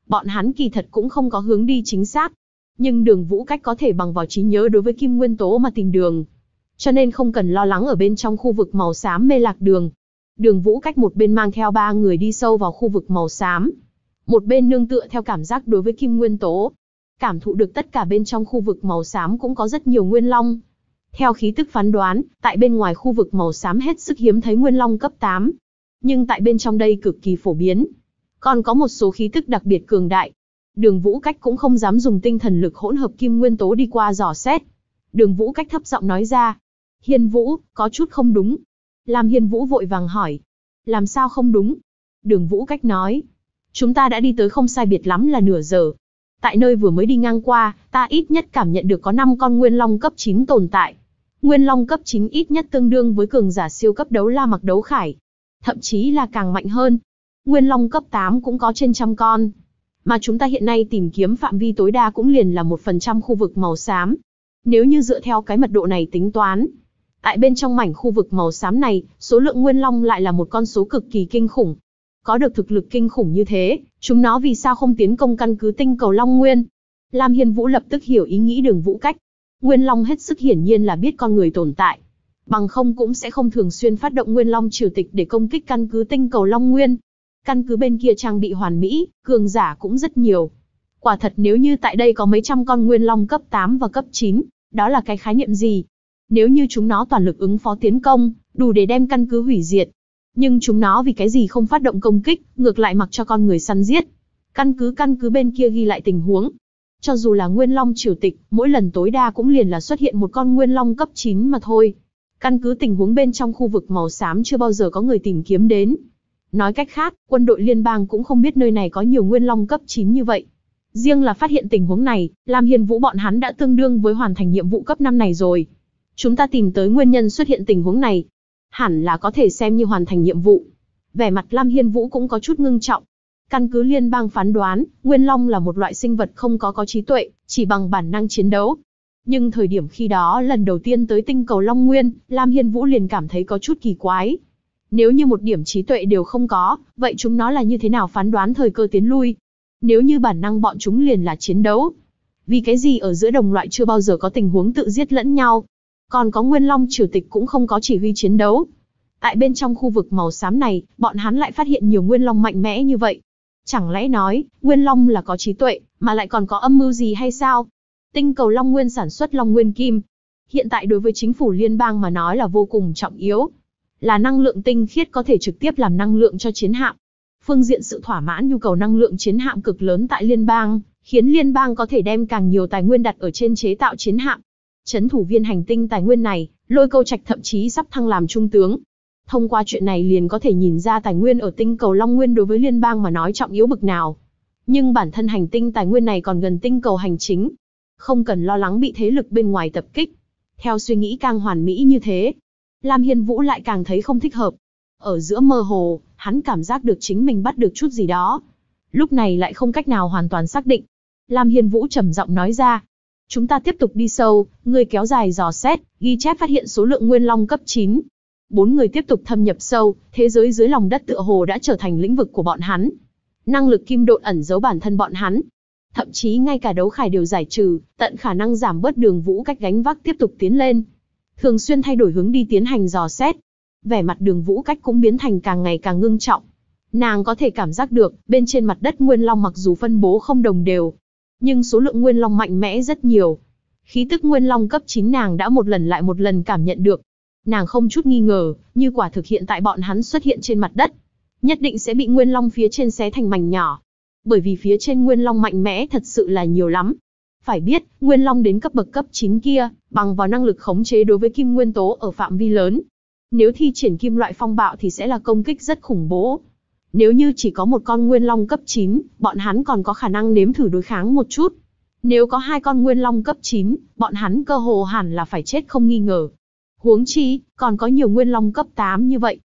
Bọn hắn kỳ thật cũng không có hướng đi chính xác. Nhưng Đường Vũ Cách có thể bằng vào trí nhớ đối với kim nguyên tố mà tìm đường. Cho nên không cần lo lắng ở bên trong khu vực màu xám mê lạc đường. Đường Vũ Cách một bên mang theo 3 người đi sâu vào khu vực màu xám. Một bên nương tựa theo cảm giác đối với kim nguyên tố. Cảm thụ được tất cả bên trong khu vực màu xám cũng có rất nhiều nguyên long. Theo khí tức phán đoán, tại bên ngoài khu vực màu xám hết sức hiếm thấy nguyên long cấp 8. Nhưng tại bên trong đây cực kỳ phổ biến. Còn có một số khí tức đặc biệt cường đại. Đường Vũ Cách cũng không dám dùng tinh thần lực hỗn hợp kim nguyên tố đi qua dò xét. Đường Vũ Cách thấp giọng nói ra. Hiên Vũ, có chút không đúng. Lam Hiên Vũ vội vàng hỏi. Làm sao không đúng? Đường Vũ Cách nói. Chúng ta đã đi tới không sai biệt lắm là nửa giờ. Tại nơi vừa mới đi ngang qua, ta ít nhất cảm nhận được có 5 con nguyên long cấp 9 tồn tại. Nguyên long cấp 9 ít nhất tương đương với cường giả siêu cấp đấu la mặc đấu khải. Thậm chí là càng mạnh hơn. Nguyên long cấp 8 cũng có trên trăm con. Mà chúng ta hiện nay tìm kiếm phạm vi tối đa cũng liền là 1% khu vực màu xám. Nếu như dựa theo cái mật độ này tính toán, tại bên trong mảnh khu vực màu xám này, số lượng nguyên long lại là một con số cực kỳ kinh khủng. Có được thực lực kinh khủng như thế, chúng nó vì sao không tiến công căn cứ tinh cầu Long Nguyên? Lam Hiên Vũ lập tức hiểu ý nghĩ Đường Vũ Cách. Nguyên long hết sức hiển nhiên là biết con người tồn tại. Bằng không cũng sẽ không thường xuyên phát động Nguyên long triều tịch để công kích căn cứ tinh cầu Long Nguyên. Căn cứ bên kia trang bị hoàn mỹ, cường giả cũng rất nhiều. Quả thật nếu như tại đây có mấy trăm con nguyên long cấp 8 và cấp 9, đó là cái khái niệm gì? Nếu như chúng nó toàn lực ứng phó tiến công, đủ để đem căn cứ hủy diệt. Nhưng chúng nó vì cái gì không phát động công kích, ngược lại mặc cho con người săn giết. Căn cứ bên kia ghi lại tình huống. Cho dù là nguyên long triều tịch, mỗi lần tối đa cũng liền là xuất hiện một con nguyên long cấp 9 mà thôi. Căn cứ tình huống bên trong khu vực màu xám chưa bao giờ có người tìm kiếm đến. Nói cách khác, quân đội liên bang cũng không biết nơi này có nhiều nguyên long cấp 9 như vậy. Riêng là phát hiện tình huống này, Lam Hiên Vũ bọn hắn đã tương đương với hoàn thành nhiệm vụ cấp 5 này rồi. Chúng ta tìm tới nguyên nhân xuất hiện tình huống này. Hẳn là có thể xem như hoàn thành nhiệm vụ. Vẻ mặt Lam Hiên Vũ cũng có chút ngưng trọng. Căn cứ liên bang phán đoán, Nguyên Long là một loại sinh vật không có trí tuệ, chỉ bằng bản năng chiến đấu. Nhưng thời điểm khi đó lần đầu tiên tới tinh cầu Long Nguyên, Lam Hiên Vũ liền cảm thấy có chút kỳ quái. Nếu như một điểm trí tuệ đều không có, vậy chúng nó là như thế nào phán đoán thời cơ tiến lui? Nếu như bản năng bọn chúng liền là chiến đấu, vì cái gì ở giữa đồng loại chưa bao giờ có tình huống tự giết lẫn nhau? Còn có Nguyên Long triều tịch cũng không có chỉ huy chiến đấu. Tại bên trong khu vực màu xám này, bọn hắn lại phát hiện nhiều Nguyên Long mạnh mẽ như vậy. Chẳng lẽ nói, Nguyên Long là có trí tuệ, mà lại còn có âm mưu gì hay sao? Tinh cầu Long Nguyên sản xuất Long Nguyên Kim. Hiện tại đối với chính phủ liên bang mà nói là vô cùng trọng yếu. Là năng lượng tinh khiết có thể trực tiếp làm năng lượng cho chiến hạm. Phương diện sự thỏa mãn nhu cầu năng lượng chiến hạm cực lớn tại liên bang, khiến liên bang có thể đem càng nhiều tài nguyên đặt ở trên chế tạo chiến hạm. Trấn thủ viên hành tinh tài nguyên này, Lôi Câu Trạch thậm chí sắp thăng làm trung tướng. Thông qua chuyện này liền có thể nhìn ra tài nguyên ở tinh cầu Long Nguyên đối với liên bang mà nói trọng yếu bực nào. Nhưng bản thân hành tinh tài nguyên này còn gần tinh cầu hành chính. Không cần lo lắng bị thế lực bên ngoài tập kích. Theo suy nghĩ càng hoàn mỹ như thế, Lam Hiên Vũ lại càng thấy không thích hợp. Ở giữa mơ hồ, hắn cảm giác được chính mình bắt được chút gì đó. Lúc này lại không cách nào hoàn toàn xác định. Lam Hiên Vũ trầm giọng nói ra. Chúng ta tiếp tục đi sâu, người kéo dài dò xét, ghi chép phát hiện số lượng Nguyên Long cấp 9. 4 người tiếp tục thâm nhập sâu, thế giới dưới lòng đất tựa hồ đã trở thành lĩnh vực của bọn hắn. Năng lực kim độn ẩn giấu bản thân bọn hắn. Thậm chí ngay cả đấu khải đều giải trừ, tận khả năng giảm bớt Đường Vũ Cách gánh vác tiếp tục tiến lên. Thường xuyên thay đổi hướng đi tiến hành dò xét. Vẻ mặt Đường Vũ Cách cũng biến thành càng ngày càng ngưng trọng. Nàng có thể cảm giác được, bên trên mặt đất Nguyên Long mặc dù phân bố không đồng đều, nhưng số lượng Nguyên Long mạnh mẽ rất nhiều. Khí tức Nguyên Long cấp 9 nàng đã một lần lại một lần cảm nhận được. Nàng không chút nghi ngờ, như quả thực hiện tại bọn hắn xuất hiện trên mặt đất, nhất định sẽ bị Nguyên Long phía trên xé thành mảnh nhỏ. Bởi vì phía trên Nguyên Long mạnh mẽ thật sự là nhiều lắm. Phải biết, Nguyên Long đến cấp bậc cấp 9 kia, bằng vào năng lực khống chế đối với kim nguyên tố ở phạm vi lớn. Nếu thi triển kim loại phong bạo thì sẽ là công kích rất khủng bố. Nếu như chỉ có một con Nguyên Long cấp 9, bọn hắn còn có khả năng nếm thử đối kháng một chút. Nếu có 2 con Nguyên Long cấp 9, bọn hắn cơ hồ hẳn là phải chết không nghi ngờ. Huống chi, còn có nhiều Nguyên Long cấp 8 như vậy.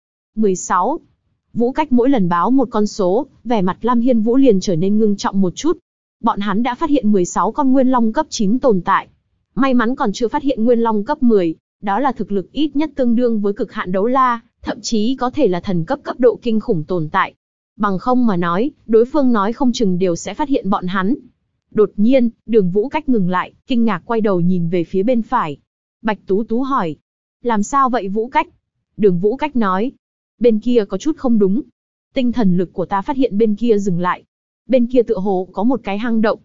16. Vũ Cách mỗi lần báo một con số, vẻ mặt Lam Hiên Vũ liền trở nên ngưng trọng một chút. Bọn hắn đã phát hiện 16 con Nguyên Long cấp 9 tồn tại. May mắn còn chưa phát hiện Nguyên Long cấp 10, đó là thực lực ít nhất tương đương với cực hạn đấu la, thậm chí có thể là thần cấp cấp độ kinh khủng tồn tại. Bằng không mà nói, đối phương nói không chừng đều sẽ phát hiện bọn hắn. Đột nhiên, Đường Vũ Cách ngừng lại, kinh ngạc quay đầu nhìn về phía bên phải. Bạch Tú Tú hỏi, làm sao vậy Vũ Cách? Đường Vũ Cách nói, bên kia có chút không đúng. Tinh thần lực của ta phát hiện bên kia dừng lại. Bên kia tựa hồ có một cái hang động.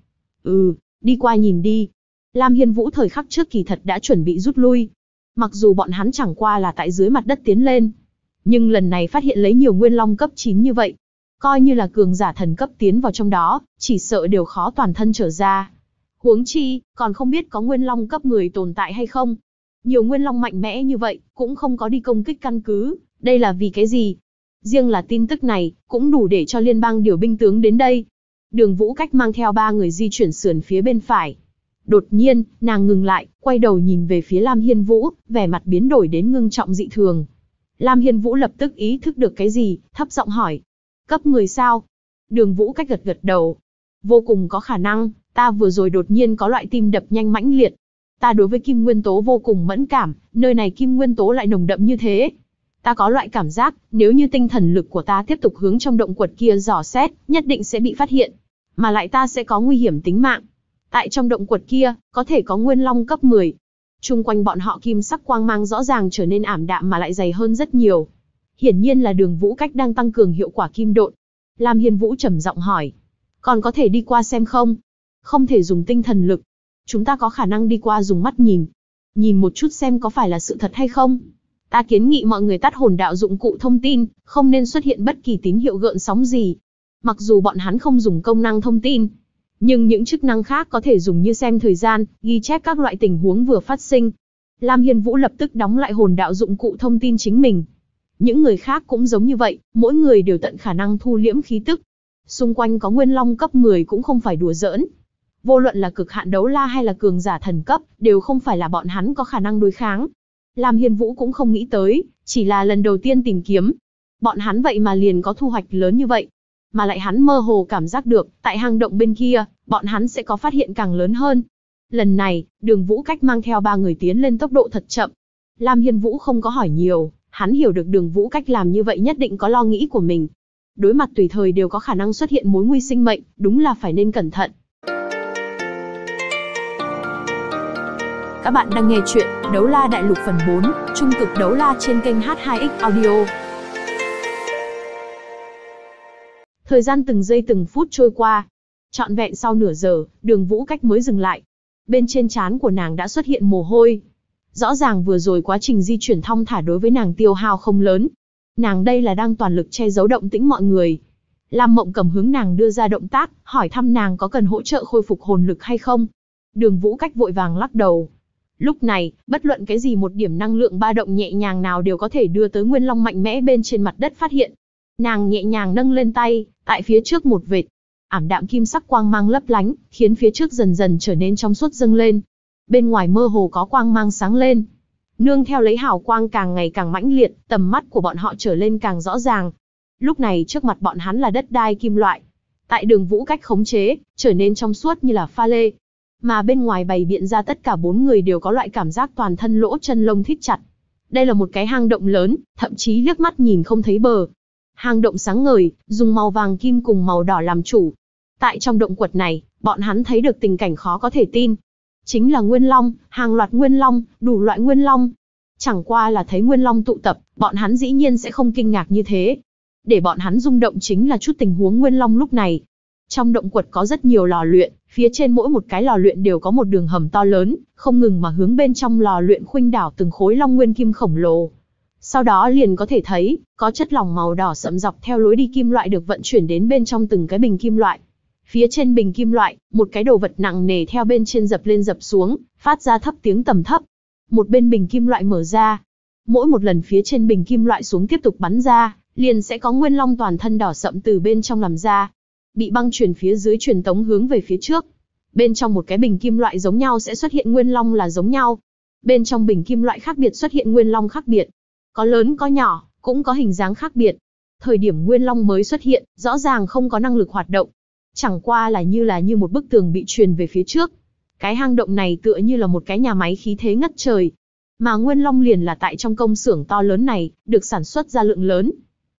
Đi qua nhìn đi. Lam Hiên Vũ thời khắc trước kỳ thật đã chuẩn bị rút lui. Mặc dù bọn hắn chẳng qua là tại dưới mặt đất tiến lên, nhưng lần này phát hiện lấy nhiều nguyên long cấp 9 như vậy, coi như là cường giả thần cấp tiến vào trong đó, chỉ sợ đều khó toàn thân trở ra. Huống chi, còn không biết có nguyên long cấp 10 tồn tại hay không. Nhiều nguyên long mạnh mẽ như vậy, cũng không có đi công kích căn cứ, đây là vì cái gì? Riêng là tin tức này, cũng đủ để cho liên bang điều binh tướng đến đây. Đường Vũ Cách mang theo 3 người di chuyển sườn phía bên phải. Đột nhiên, nàng ngừng lại, quay đầu nhìn về phía Lam Hiên Vũ, vẻ mặt biến đổi đến ngưng trọng dị thường. Lam Hiên Vũ lập tức ý thức được cái gì, thấp giọng hỏi. Cấp 10 sao? Đường Vũ Cách gật gật đầu. Vô cùng có khả năng, ta vừa rồi đột nhiên có loại tim đập nhanh mãnh liệt. Ta đối với kim nguyên tố vô cùng mẫn cảm, nơi này kim nguyên tố lại nồng đậm như thế. Ta có loại cảm giác, nếu như tinh thần lực của ta tiếp tục hướng trong động quật kia dò xét, nhất định sẽ bị phát hiện. Mà lại ta sẽ có nguy hiểm tính mạng. Tại trong động quật kia, có thể có nguyên long cấp 10. Chung quanh bọn họ kim sắc quang mang rõ ràng trở nên ảm đạm mà lại dày hơn rất nhiều. Hiển nhiên là Đường Vũ Cách đang tăng cường hiệu quả kim độn. Lam Hiên Vũ trầm giọng hỏi. Còn có thể đi qua xem không? Không thể dùng tinh thần lực. Chúng ta có khả năng đi qua dùng mắt nhìn. Nhìn một chút xem có phải là sự thật hay không. Ta kiến nghị mọi người tắt hồn đạo dụng cụ thông tin, không nên xuất hiện bất kỳ tín hiệu gợn sóng gì. Mặc dù bọn hắn không dùng công năng thông tin, nhưng những chức năng khác có thể dùng như xem thời gian, ghi chép các loại tình huống vừa phát sinh. Lam Hiên Vũ lập tức đóng lại hồn đạo dụng cụ thông tin chính mình. Những người khác cũng giống như vậy, mỗi người đều tận khả năng thu liễm khí tức. Xung quanh có nguyên long cấp 10 cũng không phải đùa giỡn. Vô luận là cực hạn đấu la hay là cường giả thần cấp, đều không phải là bọn hắn có khả năng đối kháng. Lam Hiên Vũ cũng không nghĩ tới, chỉ là lần đầu tiên tìm kiếm. Bọn hắn vậy mà liền có thu hoạch lớn như vậy. Mà lại hắn mơ hồ cảm giác được, tại hang động bên kia, bọn hắn sẽ có phát hiện càng lớn hơn. Lần này, Đường Vũ Cách mang theo 3 người tiến lên tốc độ thật chậm. Lam Hiên Vũ không có hỏi nhiều, hắn hiểu được Đường Vũ Cách làm như vậy nhất định có lo nghĩ của mình. Đối mặt tùy thời đều có khả năng xuất hiện mối nguy sinh mệnh, đúng là phải nên cẩn thận. Các bạn đang nghe chuyện Đấu La Đại Lục phần 4, Trung cực đấu la trên kênh H2X Audio. Thời gian từng giây từng phút trôi qua. Trọn vẹn sau nửa giờ, Đường Vũ Cách mới dừng lại. Bên trên trán của nàng đã xuất hiện mồ hôi. Rõ ràng vừa rồi quá trình di chuyển thong thả đối với nàng tiêu hao không lớn. Nàng đây là đang toàn lực che giấu động tĩnh mọi người. Lam Mộng Cầm hướng nàng đưa ra động tác, hỏi thăm nàng có cần hỗ trợ khôi phục hồn lực hay không. Đường Vũ Cách vội vàng lắc đầu. Lúc này, bất luận cái gì một điểm năng lượng ba động nhẹ nhàng nào đều có thể đưa tới nguyên long mạnh mẽ bên trên mặt đất phát hiện. Nàng nhẹ nhàng nâng lên tay, tại phía trước một vệt. Ảm đạm kim sắc quang mang lấp lánh, khiến phía trước dần dần trở nên trong suốt dâng lên. Bên ngoài mơ hồ có quang mang sáng lên. Nương theo lấy hào quang càng ngày càng mãnh liệt, tầm mắt của bọn họ trở lên càng rõ ràng. Lúc này trước mặt bọn hắn là đất đai kim loại. Tại Đường Vũ Cách khống chế, trở nên trong suốt như là pha lê. Mà bên ngoài bày biện ra tất cả 4 người đều có loại cảm giác toàn thân lỗ chân lông thít chặt. Đây là một cái hang động lớn, thậm chí liếc mắt nhìn không thấy bờ. Hang động sáng ngời, dùng màu vàng kim cùng màu đỏ làm chủ. Tại trong động quật này, bọn hắn thấy được tình cảnh khó có thể tin. Chính là nguyên long, hàng loạt nguyên long, đủ loại nguyên long. Chẳng qua là thấy nguyên long tụ tập, bọn hắn dĩ nhiên sẽ không kinh ngạc như thế. Để bọn hắn rung động chính là chút tình huống nguyên long lúc này. Trong động quật có rất nhiều lò luyện, phía trên mỗi một cái lò luyện đều có một đường hầm to lớn, không ngừng mà hướng bên trong lò luyện khuynh đảo từng khối long nguyên kim khổng lồ. Sau đó liền có thể thấy, có chất lỏng màu đỏ sậm dọc theo lối đi kim loại được vận chuyển đến bên trong từng cái bình kim loại. Phía trên bình kim loại, một cái đồ vật nặng nề theo bên trên dập lên dập xuống, phát ra thấp tiếng tầm thấp. Một bên bình kim loại mở ra. Mỗi một lần phía trên bình kim loại xuống tiếp tục bắn ra, liền sẽ có nguyên long toàn thân đỏ sậm từ bên trong làm ra. Bị băng truyền phía dưới truyền tống hướng về phía trước. Bên trong một cái bình kim loại giống nhau sẽ xuất hiện nguyên long là giống nhau. Bên trong bình kim loại khác biệt xuất hiện nguyên long khác biệt. Có lớn có nhỏ, cũng có hình dáng khác biệt. Thời điểm nguyên long mới xuất hiện, rõ ràng không có năng lực hoạt động. Chẳng qua là như một bức tường bị truyền về phía trước. Cái hang động này tựa như là một cái nhà máy khí thế ngất trời. Mà nguyên long liền là tại trong công xưởng to lớn này, được sản xuất ra lượng lớn.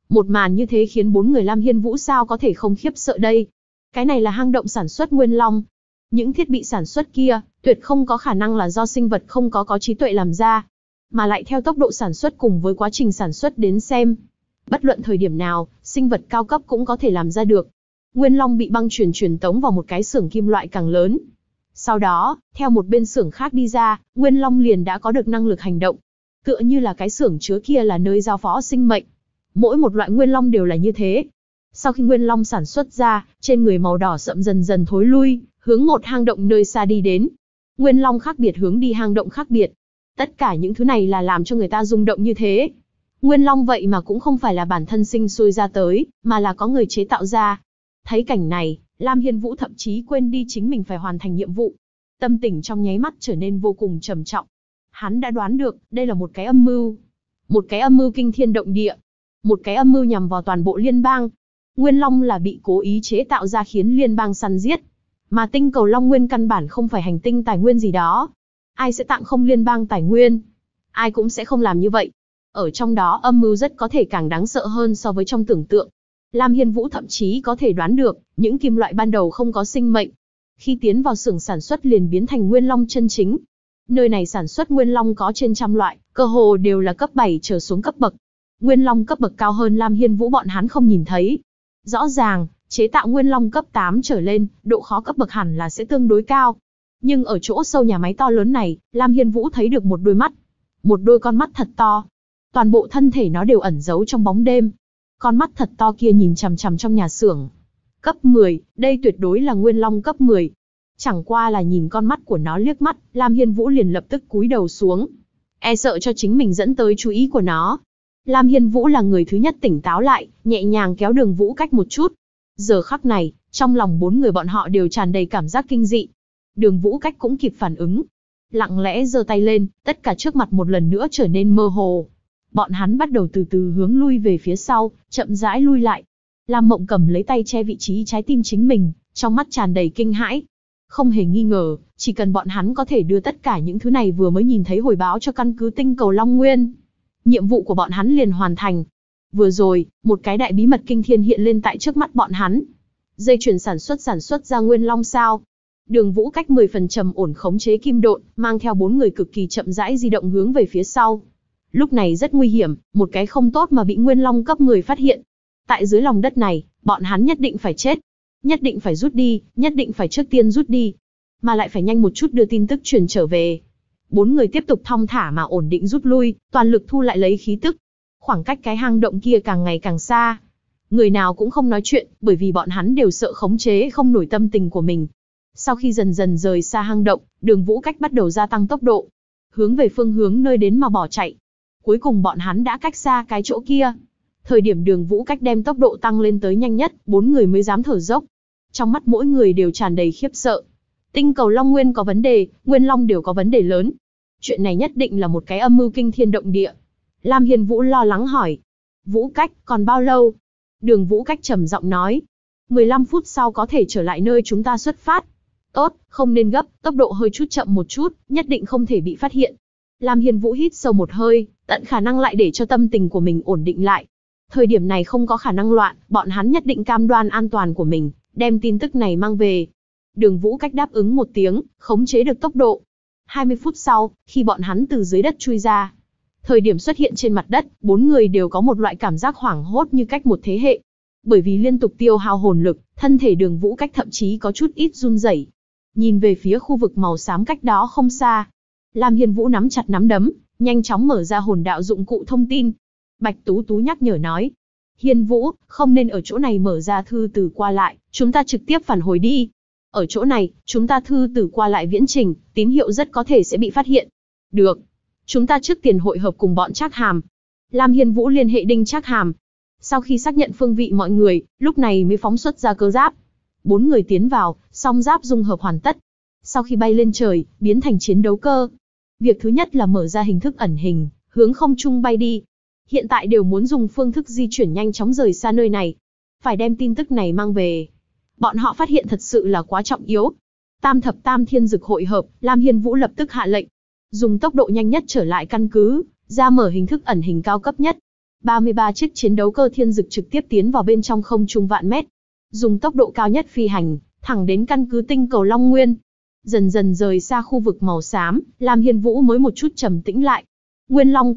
Một màn như thế khiến bốn người Lam Hiên Vũ sao có thể không khiếp sợ đây. Cái này là hang động sản xuất Nguyên Long. Những thiết bị sản xuất kia, tuyệt không có khả năng là do sinh vật không có trí tuệ làm ra. Mà lại theo tốc độ sản xuất cùng với quá trình sản xuất đến xem. Bất luận thời điểm nào, sinh vật cao cấp cũng có thể làm ra được. Nguyên Long bị băng truyền tống vào một cái xưởng kim loại càng lớn. Sau đó, theo một bên xưởng khác đi ra, Nguyên Long liền đã có được năng lực hành động. Tựa như là cái xưởng chứa kia là nơi giao phó sinh mệnh. Mỗi một loại Nguyên Long đều là như thế. Sau khi Nguyên Long sản xuất ra, trên người màu đỏ sậm dần dần thối lui, hướng một hang động nơi xa đi đến. Nguyên Long khác biệt hướng đi hang động khác biệt. Tất cả những thứ này là làm cho người ta rung động như thế. Nguyên Long vậy mà cũng không phải là bản thân sinh sôi ra tới, mà là có người chế tạo ra. Thấy cảnh này, Lam Hiên Vũ thậm chí quên đi chính mình phải hoàn thành nhiệm vụ. Tâm tình trong nháy mắt trở nên vô cùng trầm trọng. Hắn đã đoán được, đây là một cái âm mưu. Một cái âm mưu kinh thiên động địa. Một cái âm mưu nhằm vào toàn bộ liên bang. Nguyên Long là bị cố ý chế tạo ra khiến liên bang săn giết. Mà tinh cầu Long Nguyên căn bản không phải hành tinh tài nguyên gì đó. Ai sẽ tặng không liên bang tài nguyên? Ai cũng sẽ không làm như vậy. Ở trong đó âm mưu rất có thể càng đáng sợ hơn so với trong tưởng tượng. Lam Hiên Vũ thậm chí có thể đoán được, những kim loại ban đầu không có sinh mệnh. Khi tiến vào xưởng sản xuất liền biến thành Nguyên Long chân chính. Nơi này sản xuất Nguyên Long có trên trăm loại, cơ hồ đều là cấp 7 trở xuống cấp bậc. Nguyên Long cấp bậc cao hơn Lam Hiên Vũ bọn hắn không nhìn thấy. Rõ ràng, chế tạo Nguyên Long cấp 8 trở lên, độ khó cấp bậc hẳn là sẽ tương đối cao. Nhưng ở chỗ sâu nhà máy to lớn này, Lam Hiên Vũ thấy được một đôi mắt. Một đôi con mắt thật to. Toàn bộ thân thể nó đều ẩn giấu trong bóng đêm. Con mắt thật to kia nhìn chằm chằm trong nhà xưởng. Cấp 10, đây tuyệt đối là Nguyên Long cấp 10. Chẳng qua là nhìn con mắt của nó liếc mắt, Lam Hiên Vũ liền lập tức cúi đầu xuống. E sợ cho chính mình dẫn tới chú ý của nó. Lam Hiên Vũ là người thứ nhất tỉnh táo lại, nhẹ nhàng kéo Đường Vũ Cách một chút. Giờ khắc này, trong lòng bốn người bọn họ đều tràn đầy cảm giác kinh dị. Đường Vũ Cách cũng kịp phản ứng. Lặng lẽ giơ tay lên, tất cả trước mặt một lần nữa trở nên mơ hồ. Bọn hắn bắt đầu từ từ hướng lui về phía sau, chậm rãi lui lại. Lam Mộng Cầm lấy tay che vị trí trái tim chính mình, trong mắt tràn đầy kinh hãi. Không hề nghi ngờ, chỉ cần bọn hắn có thể đưa tất cả những thứ này vừa mới nhìn thấy hồi báo cho căn cứ tinh cầu Long Nguyên, nhiệm vụ của bọn hắn liền hoàn thành. Vừa rồi, một cái đại bí mật kinh thiên hiện lên tại trước mắt bọn hắn. Dây chuyền sản xuất ra Nguyên Long sao? Đường Vũ Cách 10 phần trầm ổn khống chế kim độn, mang theo bốn người cực kỳ chậm rãi di động hướng về phía sau. Lúc này rất nguy hiểm, một cái không tốt mà bị Nguyên Long cấp 10 phát hiện. Tại dưới lòng đất này, bọn hắn nhất định phải chết. Nhất định phải rút đi, nhất định phải trước tiên rút đi. Mà lại phải nhanh một chút đưa tin tức truyền trở về. Bốn người tiếp tục thong thả mà ổn định rút lui, toàn lực thu lại lấy khí tức. Khoảng cách cái hang động kia càng ngày càng xa. Người nào cũng không nói chuyện, bởi vì bọn hắn đều sợ khống chế không nổi tâm tình của mình. Sau khi dần dần rời xa hang động, Đường Vũ Cách bắt đầu gia tăng tốc độ. Hướng về phương hướng nơi đến mà bỏ chạy. Cuối cùng bọn hắn đã cách xa cái chỗ kia. Thời điểm Đường Vũ Cách đem tốc độ tăng lên tới nhanh nhất, bốn người mới dám thở dốc. Trong mắt mỗi người đều tràn đầy khiếp sợ. Tinh cầu Long Nguyên có vấn đề, Nguyên Long đều có vấn đề lớn. Chuyện này nhất định là một cái âm mưu kinh thiên động địa. Lam Hiên Vũ lo lắng hỏi. Vũ Cách, còn bao lâu? Đường Vũ Cách trầm giọng nói. 15 phút sau có thể trở lại nơi chúng ta xuất phát. Tốt, không nên gấp, tốc độ hơi chút chậm một chút, nhất định không thể bị phát hiện. Lam Hiên Vũ hít sâu một hơi, tận khả năng lại để cho tâm tình của mình ổn định lại. Thời điểm này không có khả năng loạn, bọn hắn nhất định cam đoan an toàn của mình, đem tin tức này mang về. Đường Vũ Cách đáp ứng một tiếng, khống chế được tốc độ. 20 phút sau, khi bọn hắn từ dưới đất chui ra, thời điểm xuất hiện trên mặt đất, bốn người đều có một loại cảm giác hoảng hốt như cách một thế hệ. Bởi vì liên tục tiêu hao hồn lực, thân thể Đường Vũ Cách thậm chí có chút ít run rẩy. Nhìn về phía khu vực màu xám cách đó không xa, Lam Hiên Vũ nắm chặt nắm đấm, nhanh chóng mở ra hồn đạo dụng cụ thông tin. Bạch Tú Tú nhắc nhở nói, Hiên Vũ, không nên ở chỗ này mở ra thư từ qua lại, chúng ta trực tiếp phản hồi đi. Ở chỗ này, chúng ta thư từ qua lại viễn trình, tín hiệu rất có thể sẽ bị phát hiện. Được. Chúng ta trước tiên hội hợp cùng bọn Trác Hàm. Lam Hiên Vũ liên hệ Đinh Trác Hàm. Sau khi xác nhận phương vị mọi người, lúc này mới phóng xuất ra cơ giáp. Bốn người tiến vào, song giáp dung hợp hoàn tất. Sau khi bay lên trời, biến thành chiến đấu cơ. Việc thứ nhất là mở ra hình thức ẩn hình, hướng không trung bay đi. Hiện tại đều muốn dùng phương thức di chuyển nhanh chóng rời xa nơi này. Phải đem tin tức này mang về. Bọn họ phát hiện thật sự là quá trọng yếu. Tam thập tam thiên dực hội hợp, Lam Hiên Vũ lập tức hạ lệnh. Dùng tốc độ nhanh nhất trở lại căn cứ, ra mở hình thức ẩn hình cao cấp nhất. 33 chiếc chiến đấu cơ thiên dực trực tiếp tiến vào bên trong không trung vạn mét, dùng tốc độ cao nhất phi hành, thẳng đến căn cứ tinh cầu Long Nguyên. Dần dần rời xa khu vực màu xám, Lam Hiên Vũ mới một chút trầm tĩnh lại. Nguyên Long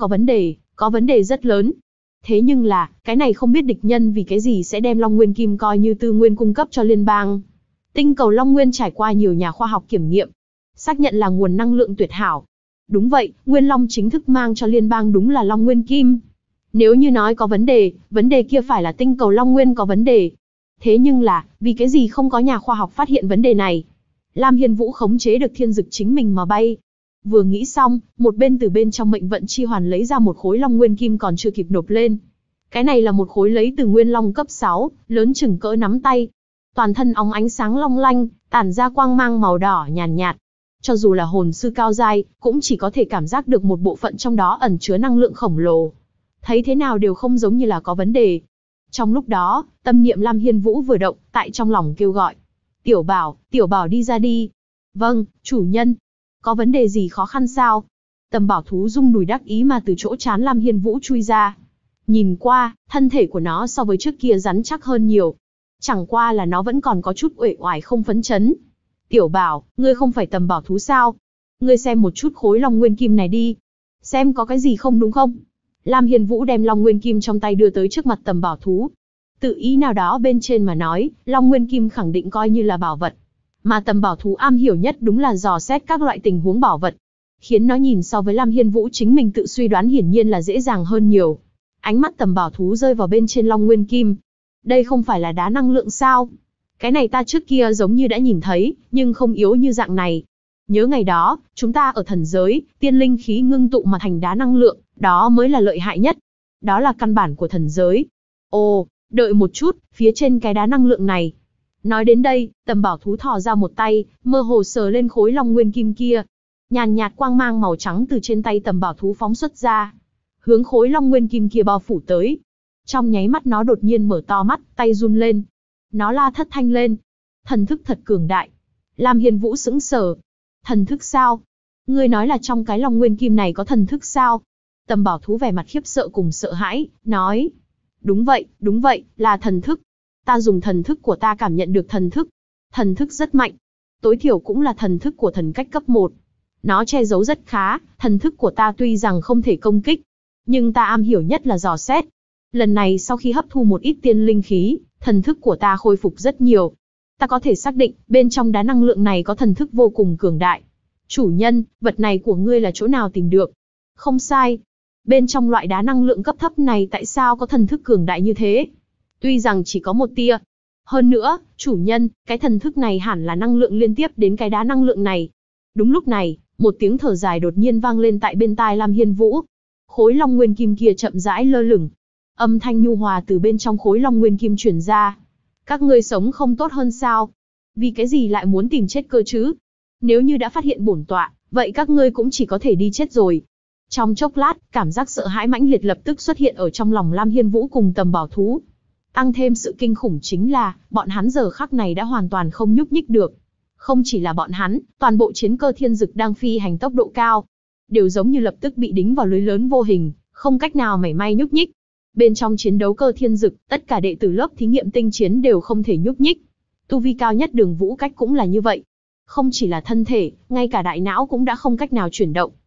có vấn đề rất lớn. Thế nhưng là, cái này không biết địch nhân vì cái gì sẽ đem Long Nguyên Kim coi như tư nguyên cung cấp cho liên bang. Tinh cầu Long Nguyên trải qua nhiều nhà khoa học kiểm nghiệm, xác nhận là nguồn năng lượng tuyệt hảo. Đúng vậy, Nguyên Long chính thức mang cho liên bang đúng là Long Nguyên Kim. Nếu như nói có vấn đề kia phải là tinh cầu Long Nguyên có vấn đề. Thế nhưng là, vì cái gì không có nhà khoa học phát hiện vấn đề này? Lam Hiên Vũ khống chế được thiên dực chính mình mà bay. Vừa nghĩ xong, một bên từ bên trong mệnh vận chi hoàn lấy ra một khối Long Nguyên Kim còn chưa kịp nộp lên. Cái này là một khối lấy từ Nguyên Long cấp 6, lớn chừng cỡ nắm tay. Toàn thân óng ánh sáng long lanh, tản ra quang mang màu đỏ nhàn nhạt. Cho dù là hồn sư cao giai, cũng chỉ có thể cảm giác được một bộ phận trong đó ẩn chứa năng lượng khổng lồ. Thấy thế nào đều không giống như là có vấn đề. Trong lúc đó, tâm niệm Lam Hiên Vũ vừa động, tại trong lòng kêu gọi. Tiểu bảo đi ra đi. Vâng, chủ nhân. Có vấn đề gì khó khăn sao? Tầm bảo thú rung đùi đắc ý mà từ chỗ trán Lam Hiên Vũ chui ra. Nhìn qua, thân thể của nó so với trước kia rắn chắc hơn nhiều. Chẳng qua là nó vẫn còn có chút uể oải không phấn chấn. Tiểu bảo, ngươi không phải tầm bảo thú sao? Ngươi xem một chút khối Long Nguyên Kim này đi. Xem có cái gì không đúng không? Lam Hiên Vũ đem Long Nguyên Kim trong tay đưa tới trước mặt tầm bảo thú. Tự ý nào đó bên trên mà nói, Long Nguyên Kim khẳng định coi như là bảo vật. Mà tầm bảo thú am hiểu nhất đúng là dò xét các loại tình huống bảo vật. Khiến nó nhìn so với Lam Hiên Vũ chính mình tự suy đoán hiển nhiên là dễ dàng hơn nhiều. Ánh mắt tầm bảo thú rơi vào bên trên Long Nguyên Kim. Đây không phải là đá năng lượng sao? Cái này ta trước kia giống như đã nhìn thấy, nhưng không yếu như dạng này. Nhớ ngày đó, chúng ta ở thần giới, tiên linh khí ngưng tụ mà thành đá năng lượng, đó mới là lợi hại nhất. Đó là căn bản của thần giới. Ồ, đợi một chút, phía trên cái đá năng lượng này. Nói đến đây, tầm bảo thú thò ra một tay, mơ hồ sờ lên khối Long Nguyên Kim kia. Nhàn nhạt quang mang màu trắng từ trên tay tầm bảo thú phóng xuất ra, hướng khối Long Nguyên Kim kia bao phủ tới. Trong nháy mắt nó đột nhiên mở to mắt, tay run lên. Nó la thất thanh lên. Thần thức thật cường đại. Lam Hiên Vũ sững sờ. Thần thức sao? Ngươi nói là trong cái Long Nguyên Kim này có thần thức sao? Tầm bảo thú vẻ mặt khiếp sợ cùng sợ hãi, nói. Đúng vậy, là thần thức. Ta dùng thần thức của ta cảm nhận được thần thức. Thần thức rất mạnh. Tối thiểu cũng là thần thức của thần cách cấp 1. Nó che giấu rất khá, thần thức của ta tuy rằng không thể công kích, nhưng ta am hiểu nhất là dò xét. Lần này sau khi hấp thu một ít tiên linh khí, thần thức của ta khôi phục rất nhiều. Ta có thể xác định, bên trong đá năng lượng này có thần thức vô cùng cường đại. Chủ nhân, vật này của ngươi là chỗ nào tìm được? Không sai. Bên trong loại đá năng lượng cấp thấp này tại sao có thần thức cường đại như thế? Tuy rằng chỉ có một tia. Hơn nữa, chủ nhân, cái thần thức này hẳn là năng lượng liên tiếp đến cái đá năng lượng này. Đúng lúc này, một tiếng thở dài đột nhiên vang lên tại bên tai Lam Hiên Vũ. Khối Long Nguyên Kim kia chậm rãi lơ lửng. Âm thanh nhu hòa từ bên trong khối Long Nguyên Kim truyền ra. Các ngươi sống không tốt hơn sao? Vì cái gì lại muốn tìm chết cơ chứ? Nếu như đã phát hiện bổn tọa, vậy các ngươi cũng chỉ có thể đi chết rồi. Trong chốc lát, cảm giác sợ hãi mãnh liệt lập tức xuất hiện ở trong lòng Lam Hiên Vũ cùng tầm bảo thú. Tăng thêm sự kinh khủng chính là, bọn hắn giờ khắc này đã hoàn toàn không nhúc nhích được. Không chỉ là bọn hắn, toàn bộ chiến cơ thiên dực đang phi hành tốc độ cao, đều giống như lập tức bị đính vào lưới lớn vô hình, không cách nào mảy may nhúc nhích. Bên trong chiến đấu cơ thiên dực, tất cả đệ tử lớp thí nghiệm tinh chiến đều không thể nhúc nhích. Tu vi cao nhất Đường Vũ Cách cũng là như vậy. Không chỉ là thân thể, ngay cả đại não cũng đã không cách nào chuyển động.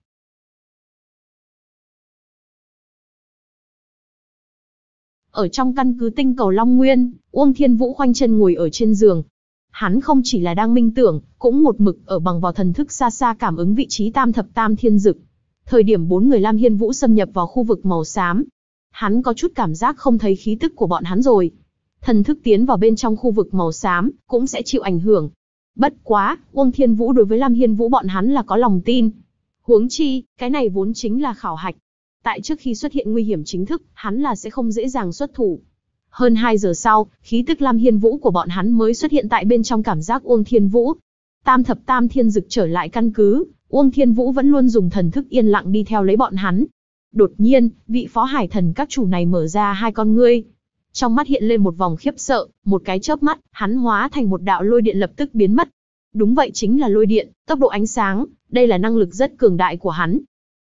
Ở trong căn cứ tinh cầu Long Nguyên, Uông Thiên Vũ khoanh chân ngồi ở trên giường. Hắn không chỉ là đang minh tưởng, cũng một mực ở bằng vào thần thức xa xa cảm ứng vị trí tam thập tam thiên dực. Thời điểm 4 người Lam Hiên Vũ xâm nhập vào khu vực màu xám, hắn có chút cảm giác không thấy khí tức của bọn hắn rồi. Thần thức tiến vào bên trong khu vực màu xám, cũng sẽ chịu ảnh hưởng. Bất quá, Uông Thiên Vũ đối với Lam Hiên Vũ bọn hắn là có lòng tin. Huống chi, cái này vốn chính là khảo hạch. Tại trước khi xuất hiện nguy hiểm chính thức, hắn là sẽ không dễ dàng xuất thủ. Hơn 2 giờ sau, khí tức Lam Hiên Vũ của bọn hắn mới xuất hiện tại bên trong cảm giác Uông Thiên Vũ. Tam thập tam thiên dực trở lại căn cứ, Uông Thiên Vũ vẫn luôn dùng thần thức yên lặng đi theo lấy bọn hắn. Đột nhiên, vị phó hải thần các chủ này mở ra hai con ngươi. Trong mắt hiện lên một vòng khiếp sợ, một cái chớp mắt, hắn hóa thành một đạo lôi điện lập tức biến mất. Đúng vậy, chính là lôi điện, tốc độ ánh sáng, đây là năng lực rất cường đại của hắn.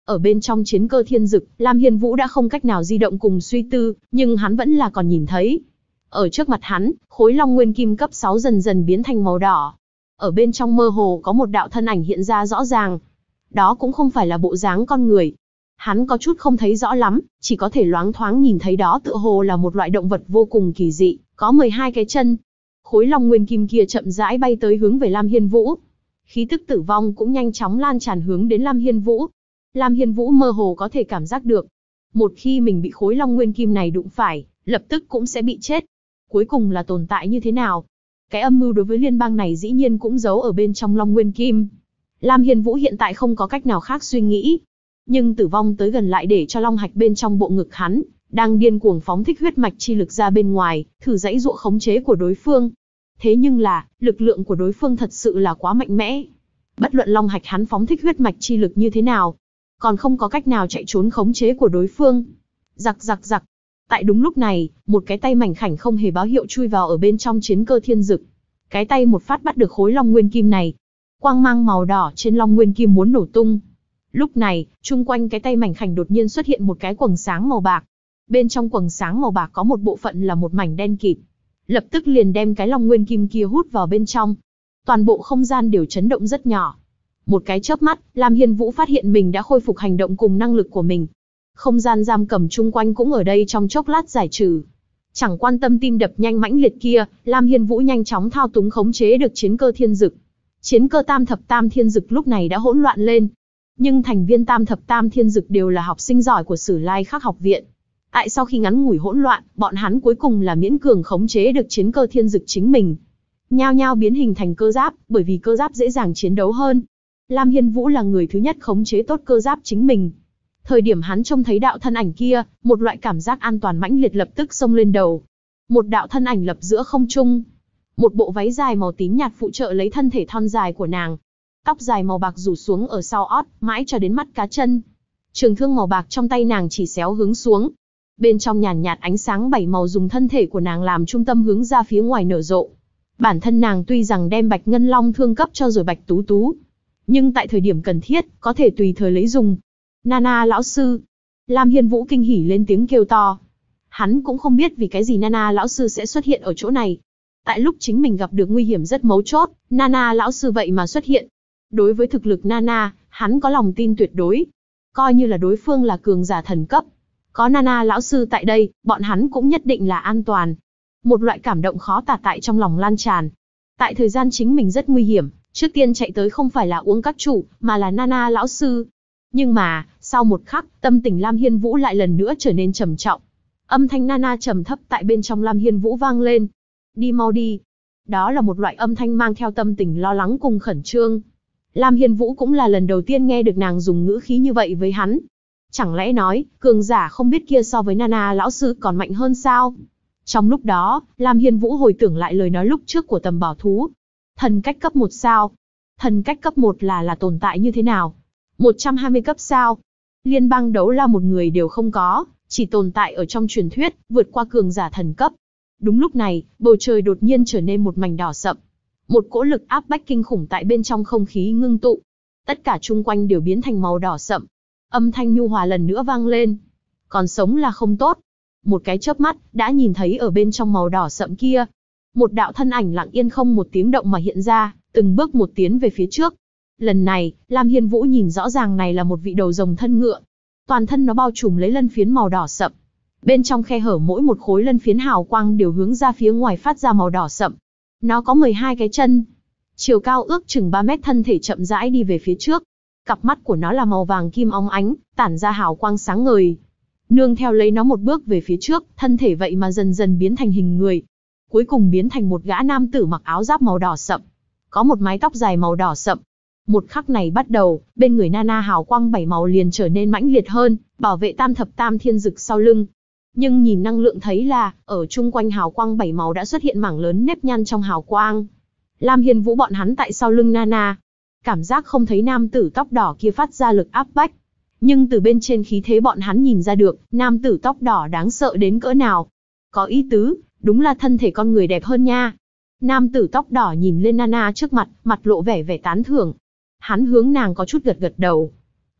Ở bên trong chiến cơ thiên dực, Lam Hiên Vũ đã không cách nào di động cùng suy tư, nhưng hắn vẫn là còn nhìn thấy. Ở trước mặt hắn, khối long nguyên kim cấp 6 dần dần biến thành màu đỏ. Ở bên trong mơ hồ có một đạo thân ảnh hiện ra rõ ràng. Đó cũng không phải là bộ dáng con người. Hắn có chút không thấy rõ lắm, chỉ có thể loáng thoáng nhìn thấy đó tựa hồ là một loại động vật vô cùng kỳ dị, có 12 cái chân. Khối long nguyên kim kia chậm rãi bay tới hướng về Lam Hiên Vũ. Khí tức tử vong cũng nhanh chóng lan tràn hướng đến Lam Hiên Vũ. Lam Hiên Vũ mơ hồ có thể cảm giác được. Một khi mình bị khối long nguyên kim này đụng phải, lập tức cũng sẽ bị chết. Cuối cùng là tồn tại như thế nào? Cái âm mưu đối với liên bang này dĩ nhiên cũng giấu ở bên trong long nguyên kim. Lam Hiên Vũ hiện tại không có cách nào khác suy nghĩ. Nhưng tử vong tới gần lại để cho long hạch bên trong bộ ngực hắn đang điên cuồng phóng thích huyết mạch chi lực ra bên ngoài, thử dãy dụa khống chế của đối phương. Thế nhưng là, lực lượng của đối phương thật sự là quá mạnh mẽ. Bất luận long hạch hắn phóng thích huyết mạch chi lực như thế nào, còn không có cách nào chạy trốn khống chế của đối phương. Giặc giặc giặc. Tại đúng lúc này, một cái tay mảnh khảnh không hề báo hiệu chui vào ở bên trong chiến cơ thiên dực. Cái tay một phát bắt được khối long nguyên kim này. Quang mang màu đỏ trên long nguyên kim muốn nổ tung. Lúc này, chung quanh cái tay mảnh khảnh đột nhiên xuất hiện một cái quầng sáng màu bạc. Bên trong quầng sáng màu bạc có một bộ phận là một mảnh đen kịt. Lập tức liền đem cái long nguyên kim kia hút vào bên trong. Toàn bộ không gian đều chấn động rất nhỏ. Một cái chớp mắt, Lam Hiên Vũ phát hiện mình đã khôi phục hành động cùng năng lực của mình. Không gian giam cầm chung quanh cũng ở đây trong chốc lát giải trừ. Chẳng quan tâm tim đập nhanh mãnh liệt kia, Lam Hiên Vũ nhanh chóng thao túng khống chế được chiến cơ thiên dực. Chiến cơ tam thập tam thiên dực lúc này đã hỗn loạn lên. Nhưng thành viên tam thập tam thiên dực đều là học sinh giỏi của Sử Lai Khắc học viện. Tại sau khi ngắn ngủi hỗn loạn, bọn hắn cuối cùng là miễn cường khống chế được chiến cơ thiên dực chính mình. Nhao nhao biến hình thành cơ giáp, bởi vì cơ giáp dễ dàng chiến đấu hơn. Lam Hiên Vũ là người thứ nhất khống chế tốt cơ giáp chính mình. Thời điểm hắn trông thấy đạo thân ảnh kia, một loại cảm giác an toàn mãnh liệt lập tức xông lên đầu. Một đạo thân ảnh lập giữa không trung. Một bộ váy dài màu tím nhạt phụ trợ lấy thân thể thon dài của nàng. Tóc dài màu bạc rủ xuống ở sau ót, mãi cho đến mắt cá chân. Trường thương màu bạc trong tay nàng chỉ xéo hướng xuống. Bên trong nhàn nhạt ánh sáng bảy màu dùng thân thể của nàng làm trung tâm hướng ra phía ngoài nở rộ. Bản thân nàng tuy rằng đem Bạch Ngân Long thương cấp cho rồi Bạch Tú Tú, nhưng tại thời điểm cần thiết, có thể tùy thời lấy dùng. Nana lão sư. Lam Hiên Vũ kinh hỉ lên tiếng kêu to. Hắn cũng không biết vì cái gì Nana lão sư sẽ xuất hiện ở chỗ này. Tại lúc chính mình gặp được nguy hiểm rất mấu chốt, Nana lão sư vậy mà xuất hiện. Đối với thực lực Nana, hắn có lòng tin tuyệt đối. Coi như là đối phương là cường giả thần cấp. Có Nana lão sư tại đây, bọn hắn cũng nhất định là an toàn. Một loại cảm động khó tả tại trong lòng lan tràn. Tại thời gian chính mình rất nguy hiểm, trước tiên chạy tới không phải là Uống Các chủ, mà là Nana lão sư. Nhưng mà, sau một khắc, tâm tình Lam Hiên Vũ lại lần nữa trở nên trầm trọng. Âm thanh Nana trầm thấp tại bên trong Lam Hiên Vũ vang lên. Đi mau đi. Đó là một loại âm thanh mang theo tâm tình lo lắng cùng khẩn trương. Lam Hiên Vũ cũng là lần đầu tiên nghe được nàng dùng ngữ khí như vậy với hắn. Chẳng lẽ nói, cường giả không biết kia so với Nana lão sư còn mạnh hơn sao? Trong lúc đó, Lam Hiên Vũ hồi tưởng lại lời nói lúc trước của Tầm Bảo Thú. Thần cách cấp 1 sao? Thần cách cấp 1 là tồn tại như thế nào? 120 cấp sao? Liên bang đấu la một người đều không có, chỉ tồn tại ở trong truyền thuyết, vượt qua cường giả thần cấp. Đúng lúc này, bầu trời đột nhiên trở nên một mảnh đỏ sậm. Một cỗ lực áp bách kinh khủng tại bên trong không khí ngưng tụ. Tất cả chung quanh đều biến thành màu đỏ sậm. Âm thanh nhu hòa lần nữa vang lên. Còn sống là không tốt. Một cái chớp mắt, đã nhìn thấy ở bên trong màu đỏ sậm kia. Một đạo thân ảnh lặng yên không một tiếng động mà hiện ra, từng bước một tiến về phía trước. Lần này, Lam Hiên Vũ nhìn rõ ràng này là một vị đầu rồng thân ngựa. Toàn thân nó bao trùm lấy lân phiến màu đỏ sậm. Bên trong khe hở mỗi một khối lân phiến hào quang đều hướng ra phía ngoài phát ra màu đỏ sậm. Nó có 12 cái chân. Chiều cao ước chừng 3 mét, thân thể chậm rãi đi về phía trước. Cặp mắt của nó là màu vàng kim óng ánh, tản ra hào quang sáng ngời. Nương theo lấy nó một bước về phía trước, thân thể vậy mà dần dần biến thành hình người. Cuối cùng biến thành một gã nam tử mặc áo giáp màu đỏ sậm. Có một mái tóc dài màu đỏ sậm. Một khắc này bắt đầu, bên người Nana hào quang 7 màu liền trở nên mãnh liệt hơn, bảo vệ tam thập tam thiên dực sau lưng. Nhưng nhìn năng lượng thấy là, ở chung quanh hào quang 7 màu đã xuất hiện mảng lớn nếp nhăn trong hào quang. Lam Hiên Vũ bọn hắn tại sau lưng Nana. Cảm giác không thấy nam tử tóc đỏ kia phát ra lực áp bách. Nhưng từ bên trên khí thế bọn hắn nhìn ra được, nam tử tóc đỏ đáng sợ đến cỡ nào. Có ý tứ, đúng là thân thể con người đẹp hơn nha. Nam tử tóc đỏ nhìn lên Nana trước mặt, mặt lộ vẻ tán thưởng. Hắn hướng nàng có chút gật gật đầu.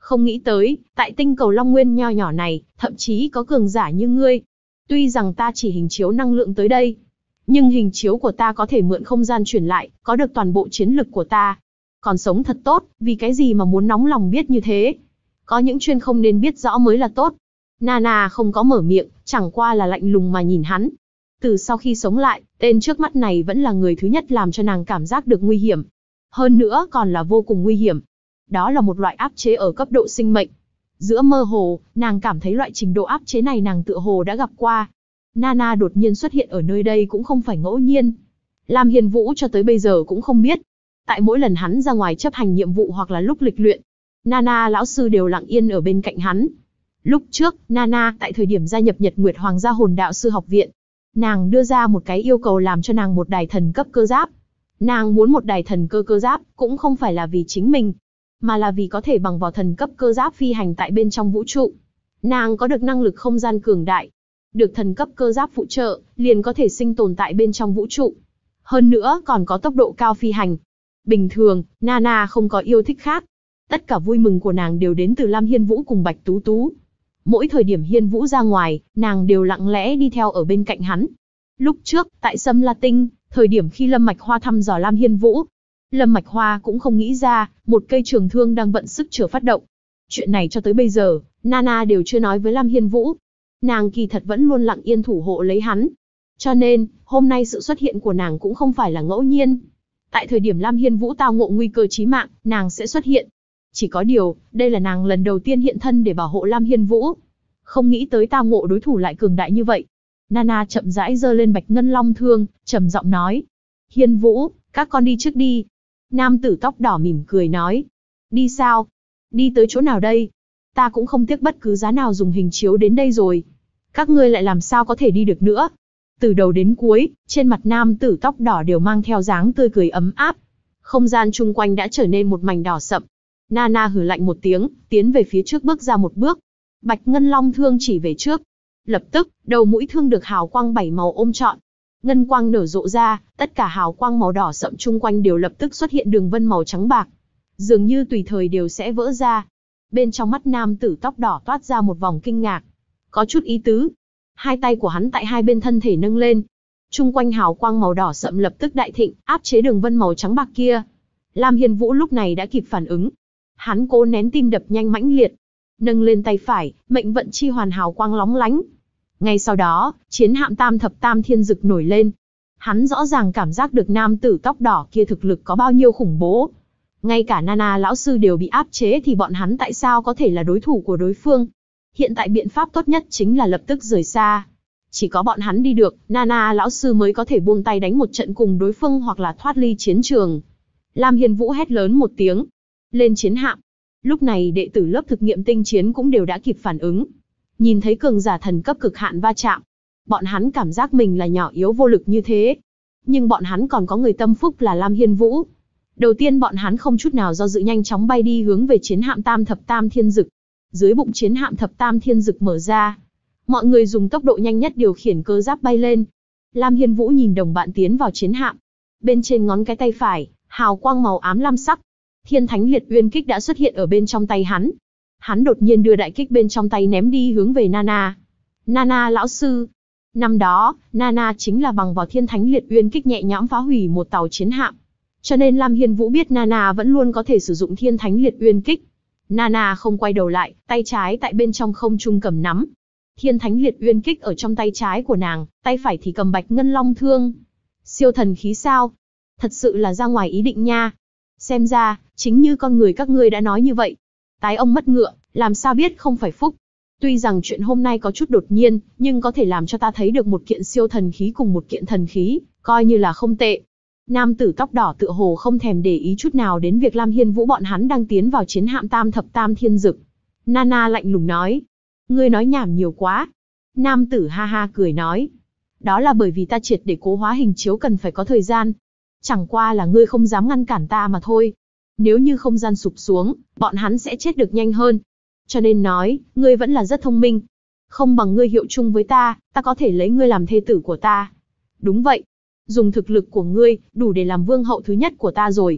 Không nghĩ tới, tại tinh cầu Long Nguyên nho nhỏ này, thậm chí có cường giả như ngươi. Tuy rằng ta chỉ hình chiếu năng lượng tới đây, nhưng hình chiếu của ta có thể mượn không gian truyền lại, có được toàn bộ chiến lực của ta. Còn sống thật tốt, vì cái gì mà muốn nóng lòng biết như thế? Có những chuyện không nên biết rõ mới là tốt. Nana không có mở miệng, chẳng qua là lạnh lùng mà nhìn hắn. Từ sau khi sống lại, tên trước mắt này vẫn là người thứ nhất làm cho nàng cảm giác được nguy hiểm. Hơn nữa còn là vô cùng nguy hiểm. Đó là một loại áp chế ở cấp độ sinh mệnh. Giữa mơ hồ, nàng cảm thấy loại trình độ áp chế này nàng tựa hồ đã gặp qua. Nana đột nhiên xuất hiện ở nơi đây cũng không phải ngẫu nhiên. Lam Hiên Vũ cho tới bây giờ cũng không biết. Tại mỗi lần hắn ra ngoài chấp hành nhiệm vụ hoặc là lúc lịch luyện, Nana lão sư đều lặng yên ở bên cạnh hắn. Lúc trước, Nana tại thời điểm gia nhập Nhật Nguyệt Hoàng gia Hồn Đạo sư học viện, nàng đưa ra một cái yêu cầu làm cho nàng một đài thần cấp cơ giáp. Nàng muốn một đài thần cơ giáp, cũng không phải là vì chính mình, mà là vì có thể bằng vào thần cấp cơ giáp phi hành tại bên trong vũ trụ. Nàng có được năng lực không gian cường đại, được thần cấp cơ giáp phụ trợ, liền có thể sinh tồn tại bên trong vũ trụ. Hơn nữa còn có tốc độ cao phi hành. Bình thường, Nana không có yêu thích khác. Tất cả vui mừng của nàng đều đến từ Lam Hiên Vũ cùng Bạch Tú Tú. Mỗi thời điểm Hiên Vũ ra ngoài, nàng đều lặng lẽ đi theo ở bên cạnh hắn. Lúc trước, tại Sâm La Tinh, thời điểm khi Lâm Mạch Hoa thăm dò Lam Hiên Vũ, Lâm Mạch Hoa cũng không nghĩ ra, một cây trường thương đang vận sức chờ phát động. Chuyện này cho tới bây giờ, Nana đều chưa nói với Lam Hiên Vũ. Nàng kỳ thật vẫn luôn lặng yên thủ hộ lấy hắn. Cho nên, hôm nay sự xuất hiện của nàng cũng không phải là ngẫu nhiên. Tại thời điểm Lam Hiên Vũ tao ngộ nguy cơ chí mạng, nàng sẽ xuất hiện. Chỉ có điều, đây là nàng lần đầu tiên hiện thân để bảo hộ Lam Hiên Vũ. Không nghĩ tới tao ngộ đối thủ lại cường đại như vậy. Nana chậm rãi giơ lên Bạch Ngân Long thương, trầm giọng nói. Hiên Vũ, các con đi trước đi. Nam tử tóc đỏ mỉm cười nói. Đi sao? Đi tới chỗ nào đây? Ta cũng không tiếc bất cứ giá nào dùng hình chiếu đến đây rồi. Các ngươi lại làm sao có thể đi được nữa? Từ đầu đến cuối, trên mặt nam tử tóc đỏ đều mang theo dáng tươi cười ấm áp. Không gian chung quanh đã trở nên một mảnh đỏ sậm. Nana hừ lạnh một tiếng, tiến về phía trước bước ra một bước. Bạch Ngân Long thương chỉ về trước. Lập tức, đầu mũi thương được hào quang 7 màu ôm trọn. Ngân quang nở rộ ra, tất cả hào quang màu đỏ sậm chung quanh đều lập tức xuất hiện đường vân màu trắng bạc. Dường như tùy thời đều sẽ vỡ ra. Bên trong mắt nam tử tóc đỏ toát ra một vòng kinh ngạc. Có chút ý tứ. Hai tay của hắn tại hai bên thân thể nâng lên. Chung quanh hào quang màu đỏ sậm lập tức đại thịnh, áp chế đường vân màu trắng bạc kia. Lam Hiên Vũ lúc này đã kịp phản ứng. Hắn cố nén tim đập nhanh mãnh liệt. Nâng lên tay phải, mệnh vận chi hoàn hào quang lóng lánh. Ngay sau đó, chiến hạm Tam Thập Tam Thiên Dực nổi lên. Hắn rõ ràng cảm giác được nam tử tóc đỏ kia thực lực có bao nhiêu khủng bố. Ngay cả Nana lão sư đều bị áp chế thì bọn hắn tại sao có thể là đối thủ của đối phương? Hiện tại biện pháp tốt nhất chính là lập tức rời xa. Chỉ có bọn hắn đi được, Nana lão sư mới có thể buông tay đánh một trận cùng đối phương hoặc là thoát ly chiến trường. Lam Hiên Vũ hét lớn một tiếng. Lên chiến hạm. Lúc này đệ tử lớp thực nghiệm tinh chiến cũng đều đã kịp phản ứng. Nhìn thấy cường giả thần cấp cực hạn va chạm. Bọn hắn cảm giác mình là nhỏ yếu vô lực như thế. Nhưng bọn hắn còn có người tâm phúc là Lam Hiên Vũ. Đầu tiên bọn hắn không chút nào do dự nhanh chóng bay đi hướng về chiến hạm Tam Thập Tam Thiên Dực. Dưới bụng chiến hạm Thập Tam Thiên Dực mở ra. Mọi người dùng tốc độ nhanh nhất điều khiển cơ giáp bay lên. Lam Hiên Vũ nhìn đồng bạn tiến vào chiến hạm. Bên trên ngón cái tay phải, hào quang màu ám lam sắc. Thiên Thánh Liệt Uyên Kích đã xuất hiện ở bên trong tay hắn. Hắn đột nhiên đưa đại kích bên trong tay ném đi hướng về Nana. Nana lão sư. Năm đó, Nana chính là bằng vào Thiên Thánh Liệt Uyên Kích nhẹ nhõm phá hủy một tàu chiến hạm. Cho nên Lam Hiên Vũ biết Nana vẫn luôn có thể sử dụng Thiên Thánh Liệt Uyên Kích. Nana không quay đầu lại, tay trái tại bên trong không trung cầm nắm. Thiên Thánh Liệt Uyên Kích ở trong tay trái của nàng, tay phải thì cầm Bạch Ngân Long thương. Siêu thần khí sao? Thật sự là ra ngoài ý định nha. Xem ra, chính như con người các ngươi đã nói như vậy. Tái ông mất ngựa, làm sao biết không phải phúc. Tuy rằng chuyện hôm nay có chút đột nhiên, nhưng có thể làm cho ta thấy được một kiện siêu thần khí cùng một kiện thần khí, coi như là không tệ. Nam tử tóc đỏ tựa hồ không thèm để ý chút nào đến việc Lam Hiên Vũ bọn hắn đang tiến vào chiến hạm Tam Thập Tam Thiên Dực. Nana lạnh lùng nói. Ngươi nói nhảm nhiều quá. Nam tử ha ha cười nói. Đó là bởi vì ta triệt để cố hóa hình chiếu cần phải có thời gian. Chẳng qua là ngươi không dám ngăn cản ta mà thôi. Nếu như không gian sụp xuống, bọn hắn sẽ chết được nhanh hơn. Cho nên nói, ngươi vẫn là rất thông minh. Không bằng ngươi hiệu chung với ta, ta có thể lấy ngươi làm thê tử của ta. Đúng vậy. Dùng thực lực của ngươi, đủ để làm vương hậu thứ nhất của ta rồi.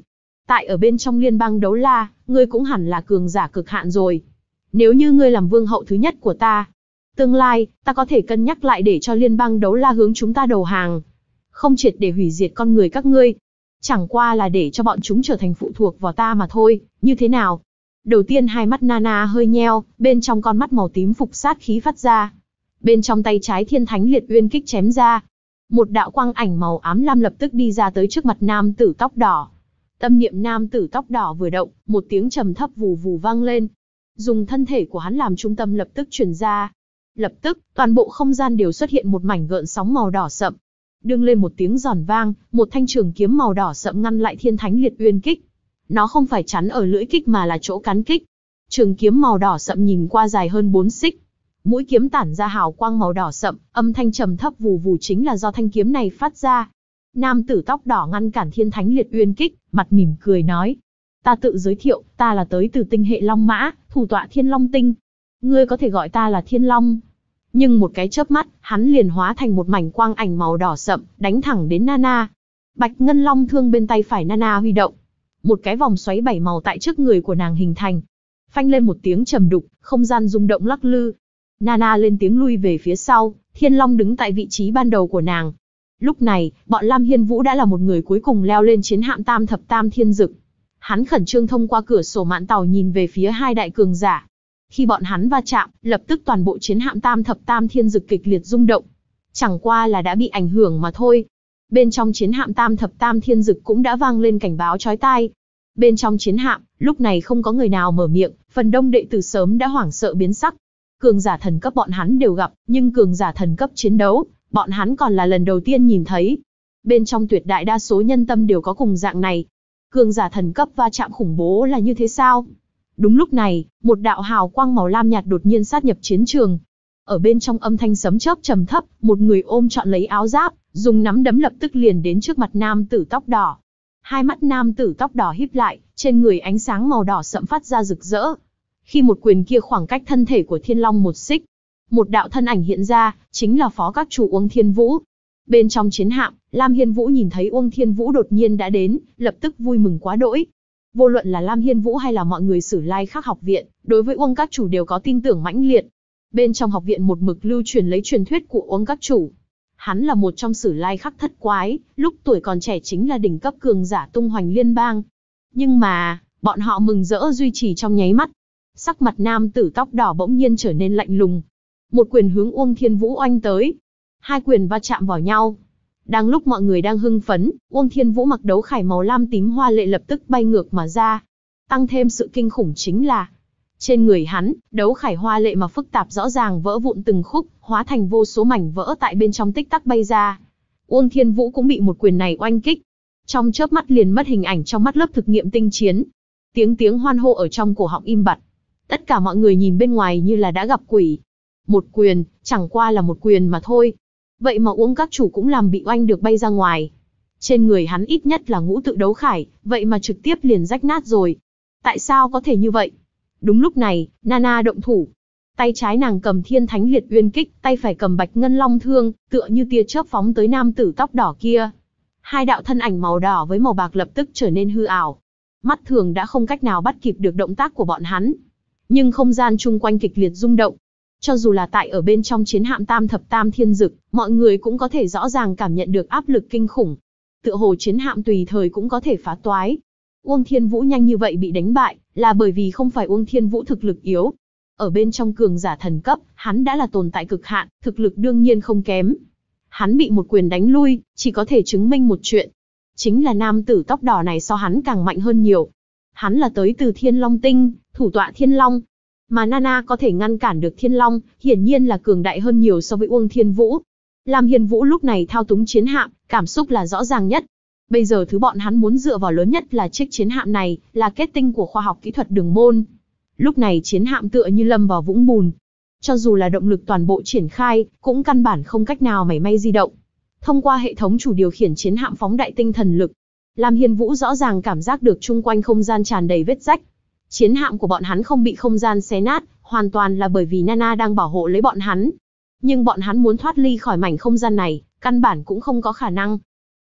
Tại ở bên trong liên bang đấu la, ngươi cũng hẳn là cường giả cực hạn rồi. Nếu như ngươi làm vương hậu thứ nhất của ta, tương lai, ta có thể cân nhắc lại để cho liên bang đấu la hướng chúng ta đầu hàng. Không triệt để hủy diệt con người các ngươi. Chẳng qua là để cho bọn chúng trở thành phụ thuộc vào ta mà thôi, như thế nào? Đầu tiên hai mắt Nana hơi nheo, bên trong con mắt màu tím phục sát khí phát ra. Bên trong tay trái thiên thánh liệt uyên kích chém ra. Một đạo quang ảnh màu ám lam lập tức đi ra tới trước mặt nam tử tóc đỏ. Tâm niệm nam tử tóc đỏ vừa động, một tiếng trầm thấp vù vù vang lên. Dùng thân thể của hắn làm trung tâm lập tức truyền ra. Lập tức, toàn bộ không gian đều xuất hiện một mảnh gợn sóng màu đỏ sậm. Đương lên một tiếng giòn vang, một thanh trường kiếm màu đỏ sậm ngăn lại thiên thánh liệt uyên kích. Nó không phải chắn ở lưỡi kích mà là chỗ cán kích. Trường kiếm màu đỏ sậm nhìn qua dài hơn 4 xích. Mũi kiếm tản ra hào quang màu đỏ sậm, âm thanh trầm thấp vù vù chính là do thanh kiếm này phát ra. Nam tử tóc đỏ ngăn cản thiên thánh liệt uyên kích, mặt mỉm cười nói. Ta tự giới thiệu, ta là tới từ tinh hệ Long Mã, thủ tọa Thiên Long Tinh. Ngươi có thể gọi ta là Thiên Long. Nhưng một cái chớp mắt, hắn liền hóa thành một mảnh quang ảnh màu đỏ sậm, đánh thẳng đến Nana. Bạch ngân long thương bên tay phải Nana huy động. Một cái vòng xoáy 7 màu tại trước người của nàng hình thành. Phanh lên một tiếng trầm đục, không gian rung động lắc lư. Nana lên tiếng lui về phía sau, Thiên Long đứng tại vị trí ban đầu của nàng. Lúc này, bọn Lam Hiên Vũ đã là một người cuối cùng leo lên chiến hạm Tam Thập Tam Thiên Dực. Hắn khẩn trương thông qua cửa sổ mạn tàu nhìn về phía hai đại cường giả. Khi bọn hắn va chạm, lập tức toàn bộ chiến hạm Tam Thập Tam Thiên Dực kịch liệt rung động. Chẳng qua là đã bị ảnh hưởng mà thôi. Bên trong chiến hạm Tam Thập Tam Thiên Dực cũng đã vang lên cảnh báo chói tai. Bên trong chiến hạm, lúc này không có người nào mở miệng, phần đông đệ tử sớm đã hoảng sợ biến sắc. Cường giả thần cấp bọn hắn đều gặp, nhưng cường giả thần cấp chiến đấu, bọn hắn còn là lần đầu tiên nhìn thấy. Bên trong tuyệt đại đa số nhân tâm đều có cùng dạng này. Cường giả thần cấp va chạm khủng bố là như thế sao? Đúng lúc này, một đạo hào quang màu lam nhạt đột nhiên sát nhập chiến trường. Ở bên trong âm thanh sấm chớp trầm thấp, một người ôm trọn lấy áo giáp, dùng nắm đấm lập tức liền đến trước mặt nam tử tóc đỏ. Hai mắt nam tử tóc đỏ híp lại, trên người ánh sáng màu đỏ sẫm phát ra rực rỡ. Khi một quyền kia khoảng cách thân thể của Thiên Long một xích, một đạo thân ảnh hiện ra, chính là phó các chủ Uông Thiên Vũ. Bên trong chiến hạm, Lam Hiên Vũ nhìn thấy Uông Thiên Vũ đột nhiên đã đến, lập tức vui mừng quá đỗi. Vô luận là Lam Hiên Vũ hay là mọi người Sử Lai Khắc học viện, đối với Uông các chủ đều có tin tưởng mãnh liệt. Bên trong học viện một mực lưu truyền lấy truyền thuyết của Uông các chủ. Hắn là một trong Sử Lai Khắc thất quái, lúc tuổi còn trẻ chính là đỉnh cấp cường giả tung hoành liên bang. Nhưng mà, bọn họ mừng rỡ duy trì trong nháy mắt. Sắc mặt nam tử tóc đỏ bỗng nhiên trở nên lạnh lùng. Một quyền hướng Uông Thiên Vũ oanh tới. Hai quyền va chạm vào nhau. Đang lúc mọi người đang hưng phấn, Uông Thiên Vũ mặc đấu khải màu lam tím hoa lệ lập tức bay ngược mà ra. Tăng thêm sự kinh khủng chính là, trên người hắn, đấu khải hoa lệ mà phức tạp rõ ràng vỡ vụn từng khúc, hóa thành vô số mảnh vỡ tại bên trong tích tắc bay ra. Uông Thiên Vũ cũng bị một quyền này oanh kích. Trong chớp mắt liền mất hình ảnh trong mắt lớp thực nghiệm tinh chiến. Tiếng hoan hô ở trong cổ họng im bặt. Tất cả mọi người nhìn bên ngoài như là đã gặp quỷ. Một quyền, chẳng qua là một quyền mà thôi. Vậy mà Uông các chủ cũng làm bị oanh được bay ra ngoài. Trên người hắn ít nhất là ngũ tự đấu khải, vậy mà trực tiếp liền rách nát rồi. Tại sao có thể như vậy? Đúng lúc này, Nana động thủ. Tay trái nàng cầm thiên thánh liệt uyên kích, tay phải cầm bạch ngân long thương, tựa như tia chớp phóng tới nam tử tóc đỏ kia. Hai đạo thân ảnh màu đỏ với màu bạc lập tức trở nên hư ảo. Mắt thường đã không cách nào bắt kịp được động tác của bọn hắn. Nhưng không gian chung quanh kịch liệt rung động. Cho dù là tại ở bên trong chiến hạm Tam Thập Tam Thiên Dực, mọi người cũng có thể rõ ràng cảm nhận được áp lực kinh khủng. Tựa hồ chiến hạm tùy thời cũng có thể phá toái. Uông Thiên Vũ nhanh như vậy bị đánh bại, là bởi vì không phải Uông Thiên Vũ thực lực yếu. Ở bên trong cường giả thần cấp, hắn đã là tồn tại cực hạn, thực lực đương nhiên không kém. Hắn bị một quyền đánh lui, chỉ có thể chứng minh một chuyện. Chính là nam tử tóc đỏ này so hắn càng mạnh hơn nhiều. Hắn là tới từ Thiên Long Tinh, thủ tọa Thiên Long. Mà Nana có thể ngăn cản được Thiên Long, hiển nhiên là cường đại hơn nhiều so với Uông Thiên Vũ. Lam Hiên Vũ lúc này thao túng chiến hạm, cảm xúc là rõ ràng nhất. Bây giờ thứ bọn hắn muốn dựa vào lớn nhất là chiếc chiến hạm này, là kết tinh của khoa học kỹ thuật Đường Môn. Lúc này chiến hạm tựa như lâm vào vũng bùn. Cho dù là động lực toàn bộ triển khai, cũng căn bản không cách nào mảy may di động. Thông qua hệ thống chủ điều khiển chiến hạm phóng đại tinh thần lực, Lam Hiên Vũ rõ ràng cảm giác được chung quanh không gian tràn đầy vết rách. Chiến hạm của bọn hắn không bị không gian xé nát, hoàn toàn là bởi vì Nana đang bảo hộ lấy bọn hắn. Nhưng bọn hắn muốn thoát ly khỏi mảnh không gian này, căn bản cũng không có khả năng.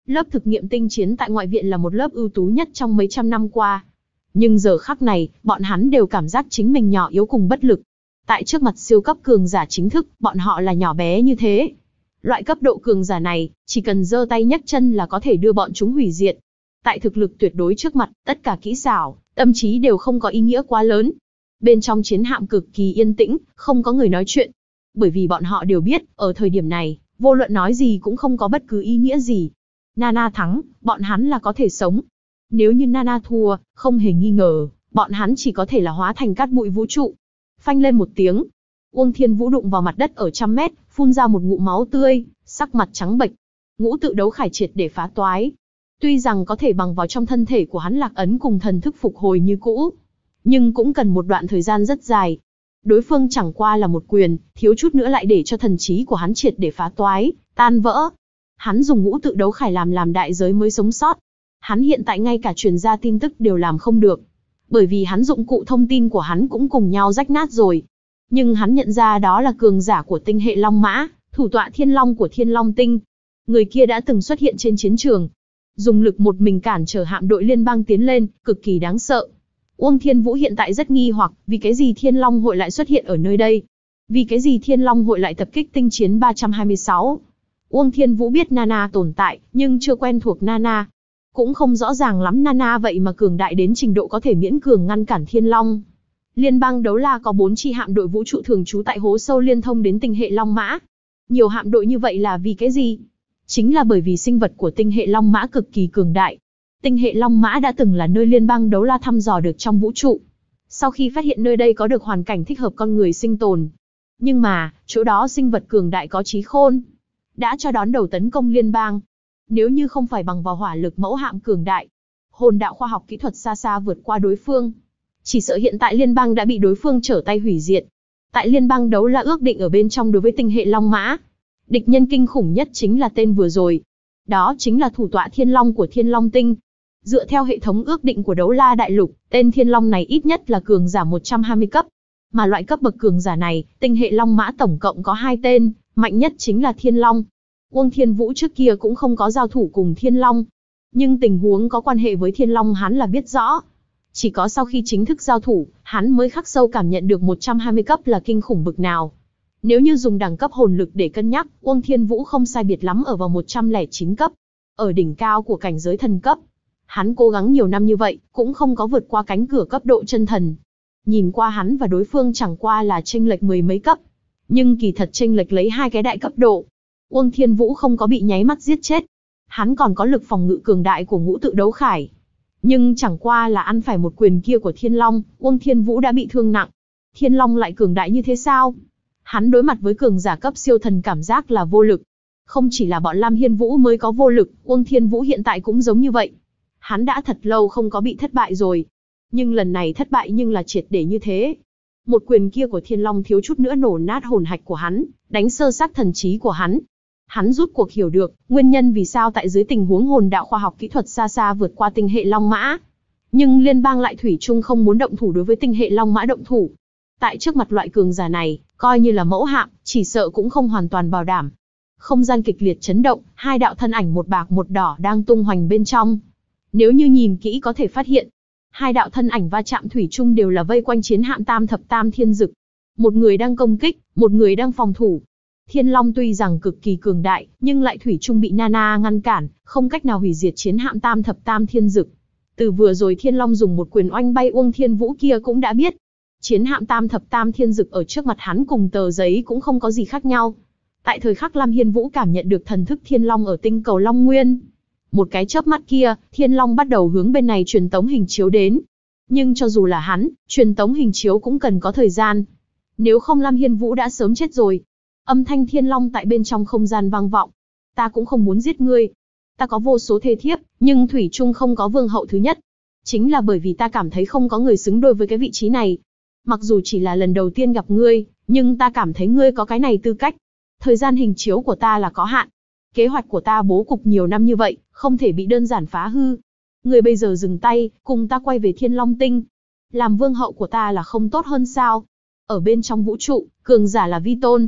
Lớp thực nghiệm tinh chiến tại ngoại viện là một lớp ưu tú nhất trong mấy trăm năm qua. Nhưng giờ khắc này, bọn hắn đều cảm giác chính mình nhỏ yếu cùng bất lực. Tại trước mặt siêu cấp cường giả chính thức, bọn họ là nhỏ bé như thế. Loại cấp độ cường giả này, chỉ cần giơ tay nhấc chân là có thể đưa bọn chúng hủy diệt. Tại thực lực tuyệt đối trước mặt, tất cả kỹ xảo, tâm trí đều không có ý nghĩa quá lớn. Bên trong chiến hạm cực kỳ yên tĩnh, không có người nói chuyện. Bởi vì bọn họ đều biết, ở thời điểm này, vô luận nói gì cũng không có bất cứ ý nghĩa gì. Nana thắng, bọn hắn là có thể sống. Nếu như Nana thua, không hề nghi ngờ, bọn hắn chỉ có thể là hóa thành cát bụi vũ trụ. Phanh lên một tiếng, Uông Thiên Vũ đụng vào mặt đất ở 100 mét, phun ra một ngụm máu tươi, sắc mặt trắng bệch. Ngũ tự đấu khải triệt để phá toái. Tuy rằng có thể bằng vào trong thân thể của hắn lạc ấn cùng thần thức phục hồi như cũ, nhưng cũng cần một đoạn thời gian rất dài. Đối phương chẳng qua là một quyền, thiếu chút nữa lại để cho thần trí của hắn triệt để phá toái, tan vỡ. Hắn dùng ngũ tự đấu khải làm đại giới mới sống sót. Hắn hiện tại ngay cả truyền ra tin tức đều làm không được. Bởi vì hắn dụng cụ thông tin của hắn cũng cùng nhau rách nát rồi. Nhưng hắn nhận ra đó là cường giả của tinh hệ Long Mã, thủ tọa Thiên Long của Thiên Long Tinh. Người kia đã từng xuất hiện trên chiến trường. Dùng lực một mình cản trở hạm đội liên bang tiến lên, cực kỳ đáng sợ. Uông Thiên Vũ hiện tại rất nghi hoặc, vì cái gì Thiên Long hội lại xuất hiện ở nơi đây? Vì cái gì Thiên Long hội lại tập kích tinh chiến 326? Uông Thiên Vũ biết Nana tồn tại, nhưng chưa quen thuộc Nana. Cũng không rõ ràng lắm Nana vậy mà cường đại đến trình độ có thể miễn cường ngăn cản Thiên Long. Liên bang Đấu La có 4 chi hạm đội vũ trụ thường trú tại hố sâu liên thông đến tinh hệ Long Mã. Nhiều hạm đội như vậy là vì cái gì? Chính là bởi vì sinh vật của tinh hệ Long Mã cực kỳ cường đại. Tinh hệ Long Mã đã từng là nơi liên bang Đấu La thăm dò được trong vũ trụ. Sau khi phát hiện nơi đây có được hoàn cảnh thích hợp con người sinh tồn. Nhưng mà, chỗ đó sinh vật cường đại có trí khôn, đã cho đón đầu tấn công liên bang. Nếu như không phải bằng vào hỏa lực mẫu hạm cường đại, hồn đạo khoa học kỹ thuật xa xa vượt qua đối phương, chỉ sợ hiện tại liên bang đã bị đối phương trở tay hủy diệt. Tại liên bang Đấu La ước định ở bên trong đối với tinh hệ Long Mã, địch nhân kinh khủng nhất chính là tên vừa rồi. Đó chính là thủ tọa Thiên Long của Thiên Long Tinh. Dựa theo hệ thống ước định của Đấu La Đại Lục, tên Thiên Long này ít nhất là cường giả 120 cấp. Mà loại cấp bậc cường giả này, tinh hệ Long Mã tổng cộng có 2 tên, mạnh nhất chính là Thiên Long. Uông Thiên Vũ trước kia cũng không có giao thủ cùng Thiên Long. Nhưng tình huống có quan hệ với Thiên Long hắn là biết rõ. Chỉ có sau khi chính thức giao thủ, hắn mới khắc sâu cảm nhận được 120 cấp là kinh khủng bực nào. Nếu như dùng đẳng cấp hồn lực để cân nhắc, Uông Thiên Vũ không sai biệt lắm ở vào 109 cấp. Ở đỉnh cao của cảnh giới thần cấp. Hắn cố gắng nhiều năm như vậy, cũng không có vượt qua cánh cửa cấp độ chân thần. Nhìn qua hắn và đối phương chẳng qua là chênh lệch mười mấy cấp. Nhưng kỳ thật chênh lệch lấy 2 cái đại cấp độ. Uông Thiên Vũ không có bị nháy mắt giết chết. Hắn còn có lực phòng ngự cường đại của ngũ tự đấu khải. Nhưng chẳng qua là ăn phải một quyền kia của Thiên Long, Uông Thiên Vũ đã bị thương nặng. Thiên Long lại cường đại như thế sao? Hắn đối mặt với cường giả cấp siêu thần cảm giác là vô lực. Không chỉ là bọn Lam Hiên Vũ mới có vô lực, Uông Thiên Vũ hiện tại cũng giống như vậy. Hắn đã thật lâu không có bị thất bại rồi. Nhưng lần này thất bại nhưng là triệt để như thế. Một quyền kia của Thiên Long thiếu chút nữa nổ nát hồn hạch của hắn, đánh sơ xác thần trí của hắn. Hắn rút cuộc hiểu được, nguyên nhân vì sao tại dưới tình huống hồn đạo khoa học kỹ thuật xa xa vượt qua tinh hệ Long Mã. Nhưng liên bang lại thủy chung không muốn động thủ đối với tinh hệ Long Mã động thủ. Tại trước mặt loại cường giả này, coi như là mẫu hạm, chỉ sợ cũng không hoàn toàn bảo đảm. Không gian kịch liệt chấn động, 2 đạo thân ảnh một bạc một đỏ đang tung hoành bên trong. Nếu như nhìn kỹ có thể phát hiện, 2 đạo thân ảnh va chạm thủy chung đều là vây quanh chiến hạm Tam Thập Tam Thiên Dực. Một người đang công kích, một người đang phòng thủ. Thiên Long tuy rằng cực kỳ cường đại, nhưng lại thủy chung bị Nana ngăn cản, không cách nào hủy diệt chiến hạm Tam Thập Tam Thiên Dực. Từ vừa rồi Thiên Long dùng một quyền oanh bay Uông Thiên Vũ kia cũng đã biết. Chiến hạm Tam Thập Tam Thiên Dực ở trước mặt hắn cùng tờ giấy cũng không có gì khác nhau. Tại thời khắc Lam Hiên Vũ cảm nhận được thần thức Thiên Long ở tinh cầu Long Nguyên. Một cái chớp mắt kia, Thiên Long bắt đầu hướng bên này truyền tống hình chiếu đến. Nhưng cho dù là hắn, truyền tống hình chiếu cũng cần có thời gian. Nếu không Lam Hiên Vũ đã sớm chết rồi. Âm thanh Thiên Long tại bên trong không gian vang vọng. Ta cũng không muốn giết ngươi. Ta có vô số thê thiếp, nhưng thủy chung không có vương hậu thứ nhất. Chính là bởi vì ta cảm thấy không có người xứng đôi với cái vị trí này. Mặc dù chỉ là lần đầu tiên gặp ngươi, nhưng ta cảm thấy ngươi có cái này tư cách. Thời gian hình chiếu của ta là có hạn. Kế hoạch của ta bố cục nhiều năm như vậy, không thể bị đơn giản phá hư. Ngươi bây giờ dừng tay, cùng ta quay về Thiên Long Tinh. Làm vương hậu của ta là không tốt hơn sao? Ở bên trong vũ trụ, cường giả là vi tôn.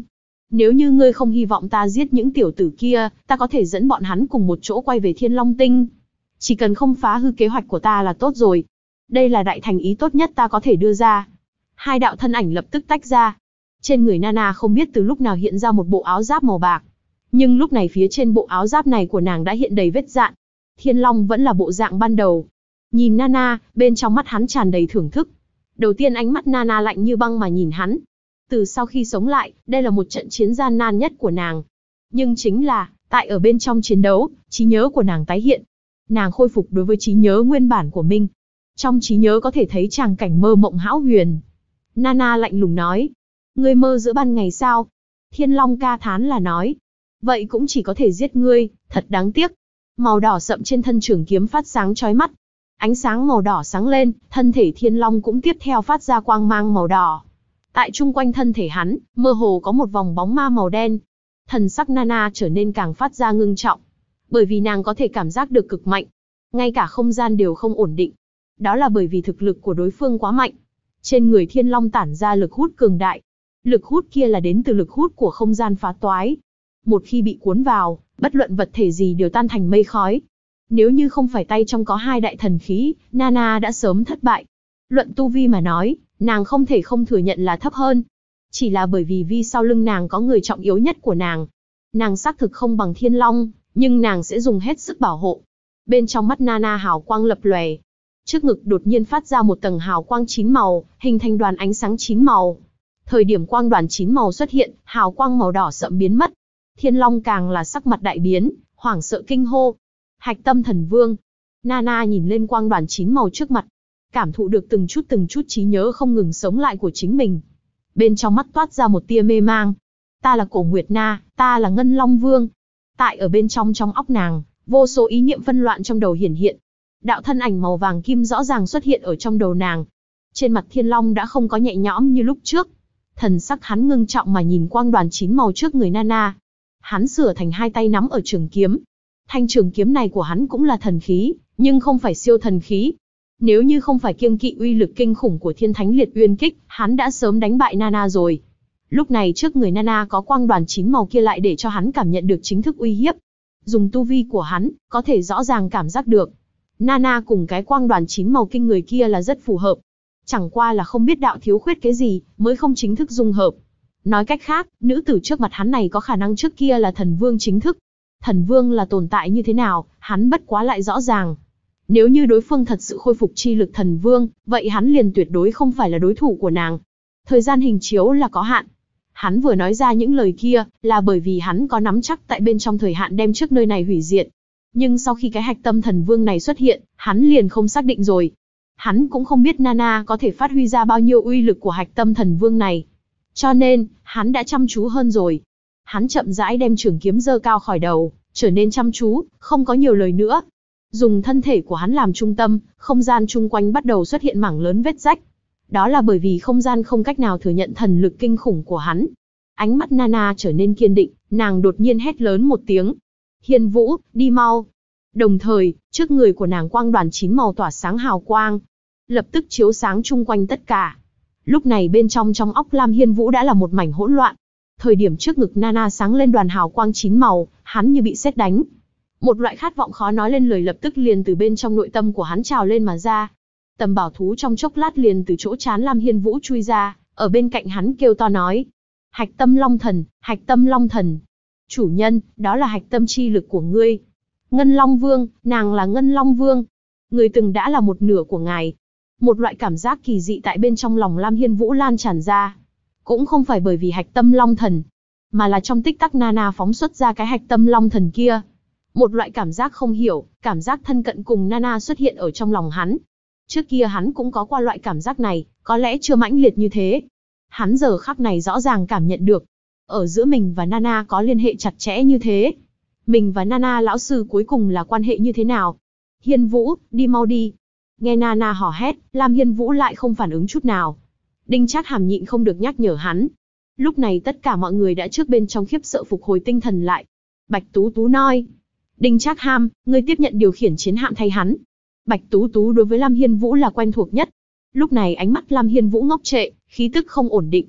Nếu như ngươi không hy vọng ta giết những tiểu tử kia, ta có thể dẫn bọn hắn cùng một chỗ quay về Thiên Long Tinh. Chỉ cần không phá hư kế hoạch của ta là tốt rồi. Đây là đại thành ý tốt nhất ta có thể đưa ra. Hai đạo thân ảnh lập tức tách ra. Trên người Nana không biết từ lúc nào hiện ra một bộ áo giáp màu bạc. Nhưng lúc này phía trên bộ áo giáp này của nàng đã hiện đầy vết dạn. Thiên Long vẫn là bộ dạng ban đầu. Nhìn Nana, bên trong mắt hắn tràn đầy thưởng thức. Đầu tiên ánh mắt Nana lạnh như băng mà nhìn hắn. Từ sau khi sống lại, đây là một trận chiến gian nan nhất của nàng. Nhưng chính là, tại ở bên trong chiến đấu, trí nhớ của nàng tái hiện. Nàng khôi phục đối với trí nhớ nguyên bản của mình. Trong trí nhớ có thể thấy tràng cảnh mơ mộng hão huyền. Nana lạnh lùng nói. Ngươi mơ giữa ban ngày sao? Thiên Long ca thán là nói. Vậy cũng chỉ có thể giết ngươi, thật đáng tiếc. Màu đỏ sậm trên thân trường kiếm phát sáng chói mắt. Ánh sáng màu đỏ sáng lên, thân thể Thiên Long cũng tiếp theo phát ra quang mang màu đỏ. Tại chung quanh thân thể hắn, mơ hồ có một vòng bóng ma màu đen. Thần sắc Nana trở nên càng phát ra ngưng trọng. Bởi vì nàng có thể cảm giác được cực mạnh. Ngay cả không gian đều không ổn định. Đó là bởi vì thực lực của đối phương quá mạnh. Trên người Thiên Long tản ra lực hút cường đại. Lực hút kia là đến từ lực hút của không gian phá toái. Một khi bị cuốn vào, bất luận vật thể gì đều tan thành mây khói. Nếu như không phải tay trong có hai đại thần khí, Nana đã sớm thất bại. Luận tu vi mà nói, nàng không thể không thừa nhận là thấp hơn. Chỉ là bởi vì sau lưng nàng có người trọng yếu nhất của nàng. Nàng xác thực không bằng Thiên Long, nhưng nàng sẽ dùng hết sức bảo hộ. Bên trong mắt Nana hào quang lập lòe. Trước ngực đột nhiên phát ra một tầng hào quang 9 màu, hình thành đoàn ánh sáng 9 màu. Thời điểm quang đoàn 9 màu xuất hiện, hào quang màu đỏ sậm biến mất. Thiên Long càng là sắc mặt đại biến, hoảng sợ kinh hô. Hạch Tâm Thần Vương. Nana nhìn lên quang đoàn 9 màu trước mặt, cảm thụ được từng chút trí nhớ không ngừng sống lại của chính mình. Bên trong mắt toát ra một tia mê mang. Ta là Cổ Nguyệt Na, ta là Ngân Long Vương. Tại ở bên trong óc nàng, vô số ý niệm phân loạn trong đầu hiển hiện. Đạo thân ảnh màu vàng kim rõ ràng xuất hiện ở trong đầu nàng. Trên mặt Thiên Long đã không có nhẹ nhõm như lúc trước. Thần sắc hắn ngưng trọng mà nhìn quang đoàn 9 màu trước người Nana. Hắn sửa thành hai tay nắm ở trường kiếm. Thanh trường kiếm này của hắn cũng là thần khí, nhưng không phải siêu thần khí. Nếu như không phải kiêng kỵ uy lực kinh khủng của Thiên Thánh Liệt Uyên Kích, hắn đã sớm đánh bại Nana rồi. Lúc này trước người Nana có quang đoàn 9 màu kia lại để cho hắn cảm nhận được chính thức uy hiếp. Dùng tu vi của hắn, có thể rõ ràng cảm giác được. Nana cùng cái quang đoàn 9 màu kinh người kia là rất phù hợp. Chẳng qua là không biết đạo thiếu khuyết cái gì, mới không chính thức dung hợp. Nói cách khác, nữ tử trước mặt hắn này có khả năng trước kia là thần vương chính thức. Thần vương là tồn tại như thế nào, hắn bất quá lại rõ ràng. Nếu như đối phương thật sự khôi phục chi lực thần vương, vậy hắn liền tuyệt đối không phải là đối thủ của nàng. Thời gian hình chiếu là có hạn. Hắn vừa nói ra những lời kia, là bởi vì hắn có nắm chắc tại bên trong thời hạn đem trước nơi này hủy diệt. Nhưng sau khi cái Hạch Tâm Thần Vương này xuất hiện, hắn liền không xác định rồi. Hắn cũng không biết Nana có thể phát huy ra bao nhiêu uy lực của Hạch Tâm Thần Vương này. Cho nên, hắn đã chăm chú hơn rồi. Hắn chậm rãi đem trường kiếm giơ cao khỏi đầu, trở nên chăm chú, không có nhiều lời nữa. Dùng thân thể của hắn làm trung tâm, không gian chung quanh bắt đầu xuất hiện mảng lớn vết rách. Đó là bởi vì không gian không cách nào thừa nhận thần lực kinh khủng của hắn. Ánh mắt Nana trở nên kiên định, nàng đột nhiên hét lớn một tiếng. Hiên Vũ, đi mau. Đồng thời, trước người của nàng quang đoàn 9 màu tỏa sáng hào quang. Lập tức chiếu sáng chung quanh tất cả. Lúc này bên trong óc Lam Hiên Vũ đã là một mảnh hỗn loạn. Thời điểm trước ngực Nana sáng lên đoàn hào quang 9 màu, hắn như bị sét đánh. Một loại khát vọng khó nói lên lời lập tức liền từ bên trong nội tâm của hắn trào lên mà ra. Tầm bảo thú trong chốc lát liền từ chỗ trán Lam Hiên Vũ chui ra, ở bên cạnh hắn kêu to nói. Hạch Tâm Long Thần, Hạch Tâm Long Thần. Chủ nhân, đó là hạch tâm chi lực của ngươi. Ngân Long Vương, nàng là Ngân Long Vương. Người từng đã là một nửa của ngài. Một loại cảm giác kỳ dị tại bên trong lòng Lam Hiên Vũ lan tràn ra. Cũng không phải bởi vì Hạch Tâm Long Thần, mà là trong tích tắc Nana phóng xuất ra cái Hạch Tâm Long Thần kia. Một loại cảm giác không hiểu, cảm giác thân cận cùng Nana xuất hiện ở trong lòng hắn. Trước kia hắn cũng có qua loại cảm giác này, có lẽ chưa mãnh liệt như thế. Hắn giờ khắc này rõ ràng cảm nhận được. Ở giữa mình và Nana có liên hệ chặt chẽ như thế. Mình và Nana lão sư cuối cùng là quan hệ như thế nào? Hiên Vũ, đi mau đi. Nghe Nana hò hét, Lam Hiên Vũ lại không phản ứng chút nào. Đinh Trác Hàm nhịn không được nhắc nhở hắn. Lúc này tất cả mọi người đã trước bên trong khiếp sợ phục hồi tinh thần lại. Bạch Tú Tú nói. Đinh Trác Hàm, ngươi tiếp nhận điều khiển chiến hạm thay hắn. Bạch Tú Tú đối với Lam Hiên Vũ là quen thuộc nhất. Lúc này ánh mắt Lam Hiên Vũ ngốc trệ, khí tức không ổn định.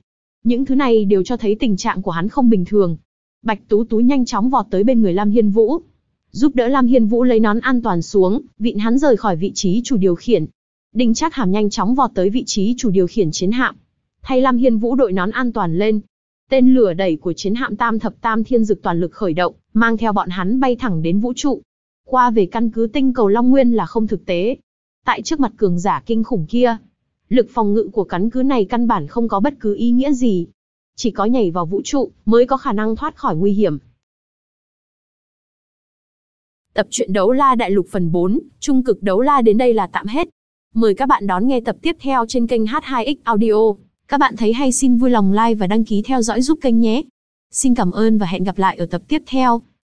Những thứ này đều cho thấy tình trạng của hắn không bình thường. Bạch Tú Tú nhanh chóng vọt tới bên người Lam Hiên Vũ, giúp đỡ Lam Hiên Vũ lấy nón an toàn xuống, vịn hắn rời khỏi vị trí chủ điều khiển. Đinh Trác Hàm nhanh chóng vọt tới vị trí chủ điều khiển chiến hạm, thay Lam Hiên Vũ đội nón an toàn lên. Tên lửa đẩy của chiến hạm Tam Thập Tam Thiên Dực toàn lực khởi động, mang theo bọn hắn bay thẳng đến vũ trụ. Qua về căn cứ tinh cầu Long Nguyên là không thực tế. Tại trước mặt cường giả kinh khủng kia, lực phòng ngự của căn cứ này căn bản không có bất cứ ý nghĩa gì. Chỉ có nhảy vào vũ trụ mới có khả năng thoát khỏi nguy hiểm. Tập truyện Đấu La Đại Lục phần 4, Trung cực Đấu La đến đây là tạm hết. Mời các bạn đón nghe tập tiếp theo trên kênh H2X Audio. Các bạn thấy hay xin vui lòng like và đăng ký theo dõi giúp kênh nhé. Xin cảm ơn và hẹn gặp lại ở tập tiếp theo.